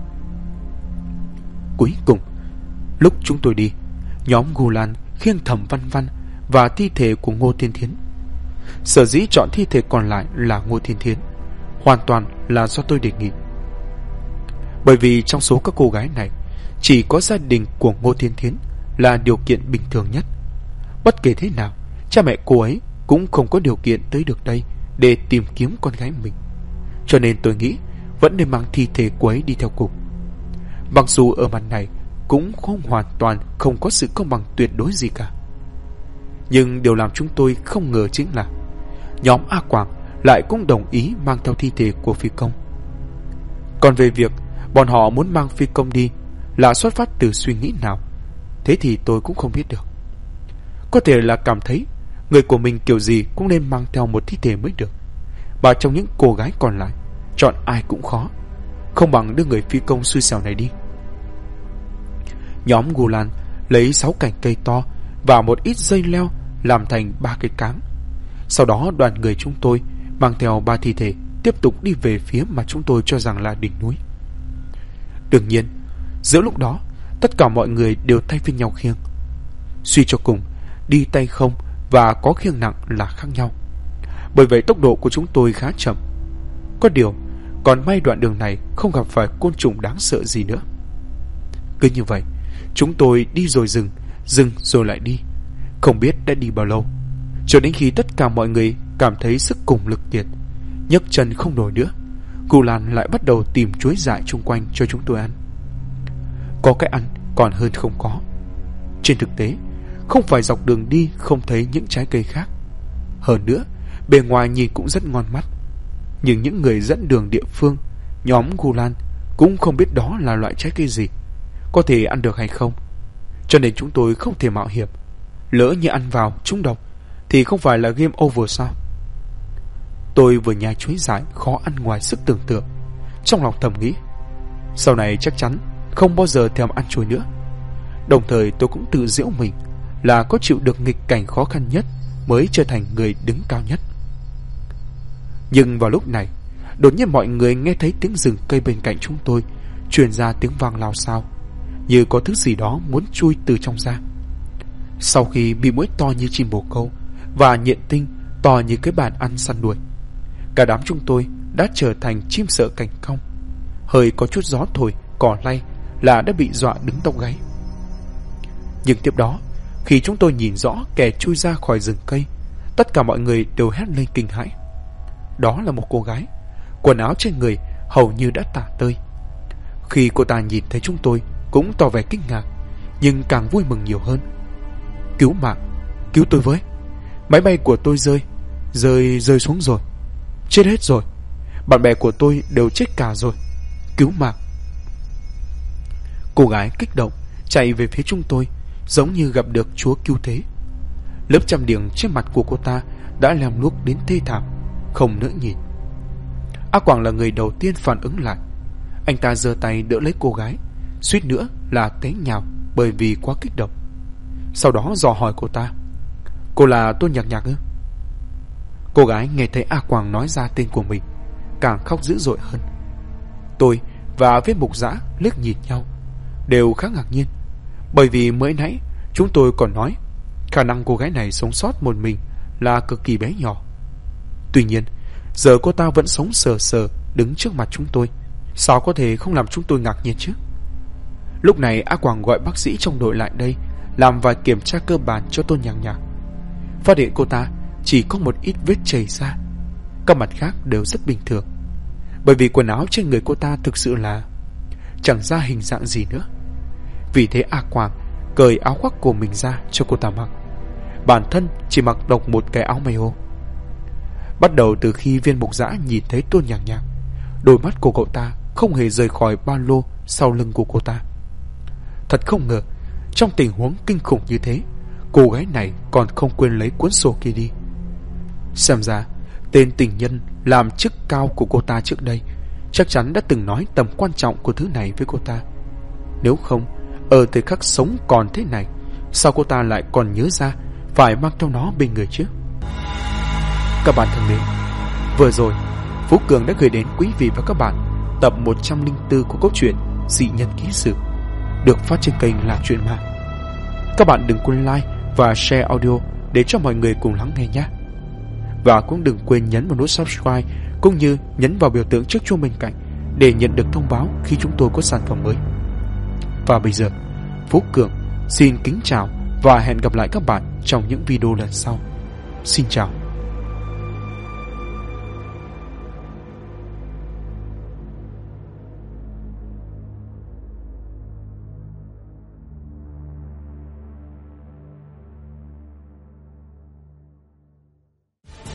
Cuối cùng, lúc chúng tôi đi, nhóm Cù Lan khiêng Thẩm Văn Văn và thi thể của Ngô Thiên Thiến. Sở dĩ chọn thi thể còn lại là Ngô Thiên Thiến hoàn toàn là do tôi đề nghị. Bởi vì trong số các cô gái này, chỉ có gia đình của Ngô Thiên Thiến là điều kiện bình thường nhất. Bất kể thế nào, cha mẹ cô ấy cũng không có điều kiện tới được đây để tìm kiếm con gái mình. Cho nên tôi nghĩ vẫn nên mang thi thể cô ấy đi theo cùng. Mặc dù ở mặt này cũng không hoàn toàn không có sự công bằng tuyệt đối gì cả, nhưng điều làm chúng tôi không ngờ chính là nhóm A Quảng lại cũng đồng ý mang theo thi thể của phi công. Còn về việc bọn họ muốn mang phi công đi là xuất phát từ suy nghĩ nào, thế thì tôi cũng không biết được. Có thể là cảm thấy người của mình kiểu gì cũng nên mang theo một thi thể mới được, mà trong những cô gái còn lại chọn ai cũng khó, không bằng đưa người phi công xui xẻo này đi. Nhóm Gulan lấy 6 cành cây to và một ít dây leo làm thành 3 cái cáng. Sau đó đoàn người chúng tôi mang theo 3 thi thể tiếp tục đi về phía mà chúng tôi cho rằng là đỉnh núi. Đương nhiên, giữa lúc đó tất cả mọi người đều thay phiên nhau khiêng. Suy cho cùng, đi tay không và có khiêng nặng là khác nhau. Bởi vậy tốc độ của chúng tôi khá chậm. Có điều, còn may đoạn đường này không gặp phải côn trùng đáng sợ gì nữa. Cứ như vậy, chúng tôi đi rồi dừng, dừng rồi lại đi. Không biết đã đi bao lâu, cho đến khi tất cả mọi người cảm thấy sức cùng lực kiệt, nhấc chân không nổi nữa, Gulan lại bắt đầu tìm chuối dại chung quanh cho chúng tôi ăn. Có cái ăn còn hơn không có. Trên thực tế, không phải dọc đường đi không thấy những trái cây khác. Hơn nữa, bề ngoài nhìn cũng rất ngon mắt. Nhưng những người dẫn đường địa phương, nhóm Gulan, cũng không biết đó là loại trái cây gì, có thể ăn được hay không. Cho nên chúng tôi không thể mạo hiểm. Lỡ như ăn vào trúng độc thì không phải là game over sao? Tôi vừa nhai chuối dại khó ăn ngoài sức tưởng tượng, trong lòng thầm nghĩ sau này chắc chắn không bao giờ thèm ăn chuối nữa. Đồng thời tôi cũng tự giễu mình là có chịu được nghịch cảnh khó khăn nhất mới trở thành người đứng cao nhất. Nhưng vào lúc này, đột nhiên mọi người nghe thấy tiếng rừng cây bên cạnh chúng tôi truyền ra tiếng vang lao xao, như có thứ gì đó muốn chui từ trong ra. Sau khi bị muỗi to như chim bồ câu và nhện tinh to như cái bàn ăn săn đuổi, cả đám chúng tôi đã trở thành chim sợ cành cong. Hơi có chút gió thổi, cỏ lay là đã bị dọa đứng tóc gáy. Nhưng tiếp đó, khi chúng tôi nhìn rõ kẻ chui ra khỏi rừng cây, tất cả mọi người đều hét lên kinh hãi. Đó là một cô gái, quần áo trên người hầu như đã tả tơi. Khi cô ta nhìn thấy chúng tôi cũng tỏ vẻ kinh ngạc, nhưng càng vui mừng nhiều hơn. Cứu mạng, cứu tôi với, máy bay của tôi rơi xuống rồi, chết hết rồi, bạn bè của tôi đều chết cả rồi, cứu mạng. Cô gái kích động chạy về phía chúng tôi, giống như gặp được Chúa cứu thế. Lớp trăm điểm trên mặt của cô ta đã lem luốc đến thê thảm, không nỡ nhìn. A Quảng là người đầu tiên phản ứng lại. Anh ta giơ tay đỡ lấy cô gái, suýt nữa là té nhào bởi vì quá kích động. Sau đó dò hỏi cô ta, cô là Tôn Nhạc Nhạc ư? Cô gái nghe thấy A Quảng nói ra tên của mình, càng khóc dữ dội hơn. Tôi và Viết Mục Dã liếc nhìn nhau, đều khá ngạc nhiên, bởi vì mới nãy chúng tôi còn nói khả năng cô gái này sống sót một mình là cực kỳ bé nhỏ. Tuy nhiên, giờ cô ta vẫn sống sờ sờ đứng trước mặt chúng tôi, sao có thể không làm chúng tôi ngạc nhiên chứ? Lúc này A Quảng gọi bác sĩ trong đội lại đây làm vài kiểm tra cơ bản cho Tôn Nhạc Nhạc. Phát hiện cô ta chỉ có một ít vết chảy ra, các mặt khác đều rất bình thường. Bởi vì quần áo trên người cô ta thực sự là chẳng ra hình dạng gì nữa. Vì thế A Quảng cởi áo khoác của mình ra cho cô ta mặc, bản thân chỉ mặc độc một cái áo may ô. Bắt đầu từ khi Viên Mục Dã nhìn thấy Tôn Nhạc Nhạc, đôi mắt của cậu ta không hề rời khỏi ba lô sau lưng của cô ta. Thật không ngờ, trong tình huống kinh khủng như thế, cô gái này còn không quên lấy cuốn sổ kia đi. Xem ra, tên tình nhân làm chức cao của cô ta trước đây chắc chắn đã từng nói tầm quan trọng của thứ này với cô ta. Nếu không, ở thời khắc sống còn thế này, sao cô ta lại còn nhớ ra phải mang theo nó bên người chứ? Các bạn thân mến, vừa rồi Phú Cường đã gửi đến quý vị và các bạn tập 104 của câu chuyện Dị Nhân Ký Sự, được phát trên kênh Là Chuyện Ma. Các bạn đừng quên like và share audio để cho mọi người cùng lắng nghe nhé. Và cũng đừng quên nhấn vào nút subscribe cũng như nhấn vào biểu tượng chiếc chuông bên cạnh để nhận được thông báo khi chúng tôi có sản phẩm mới. Và bây giờ, Phú Cường xin kính chào và hẹn gặp lại các bạn trong những video lần sau. Xin chào.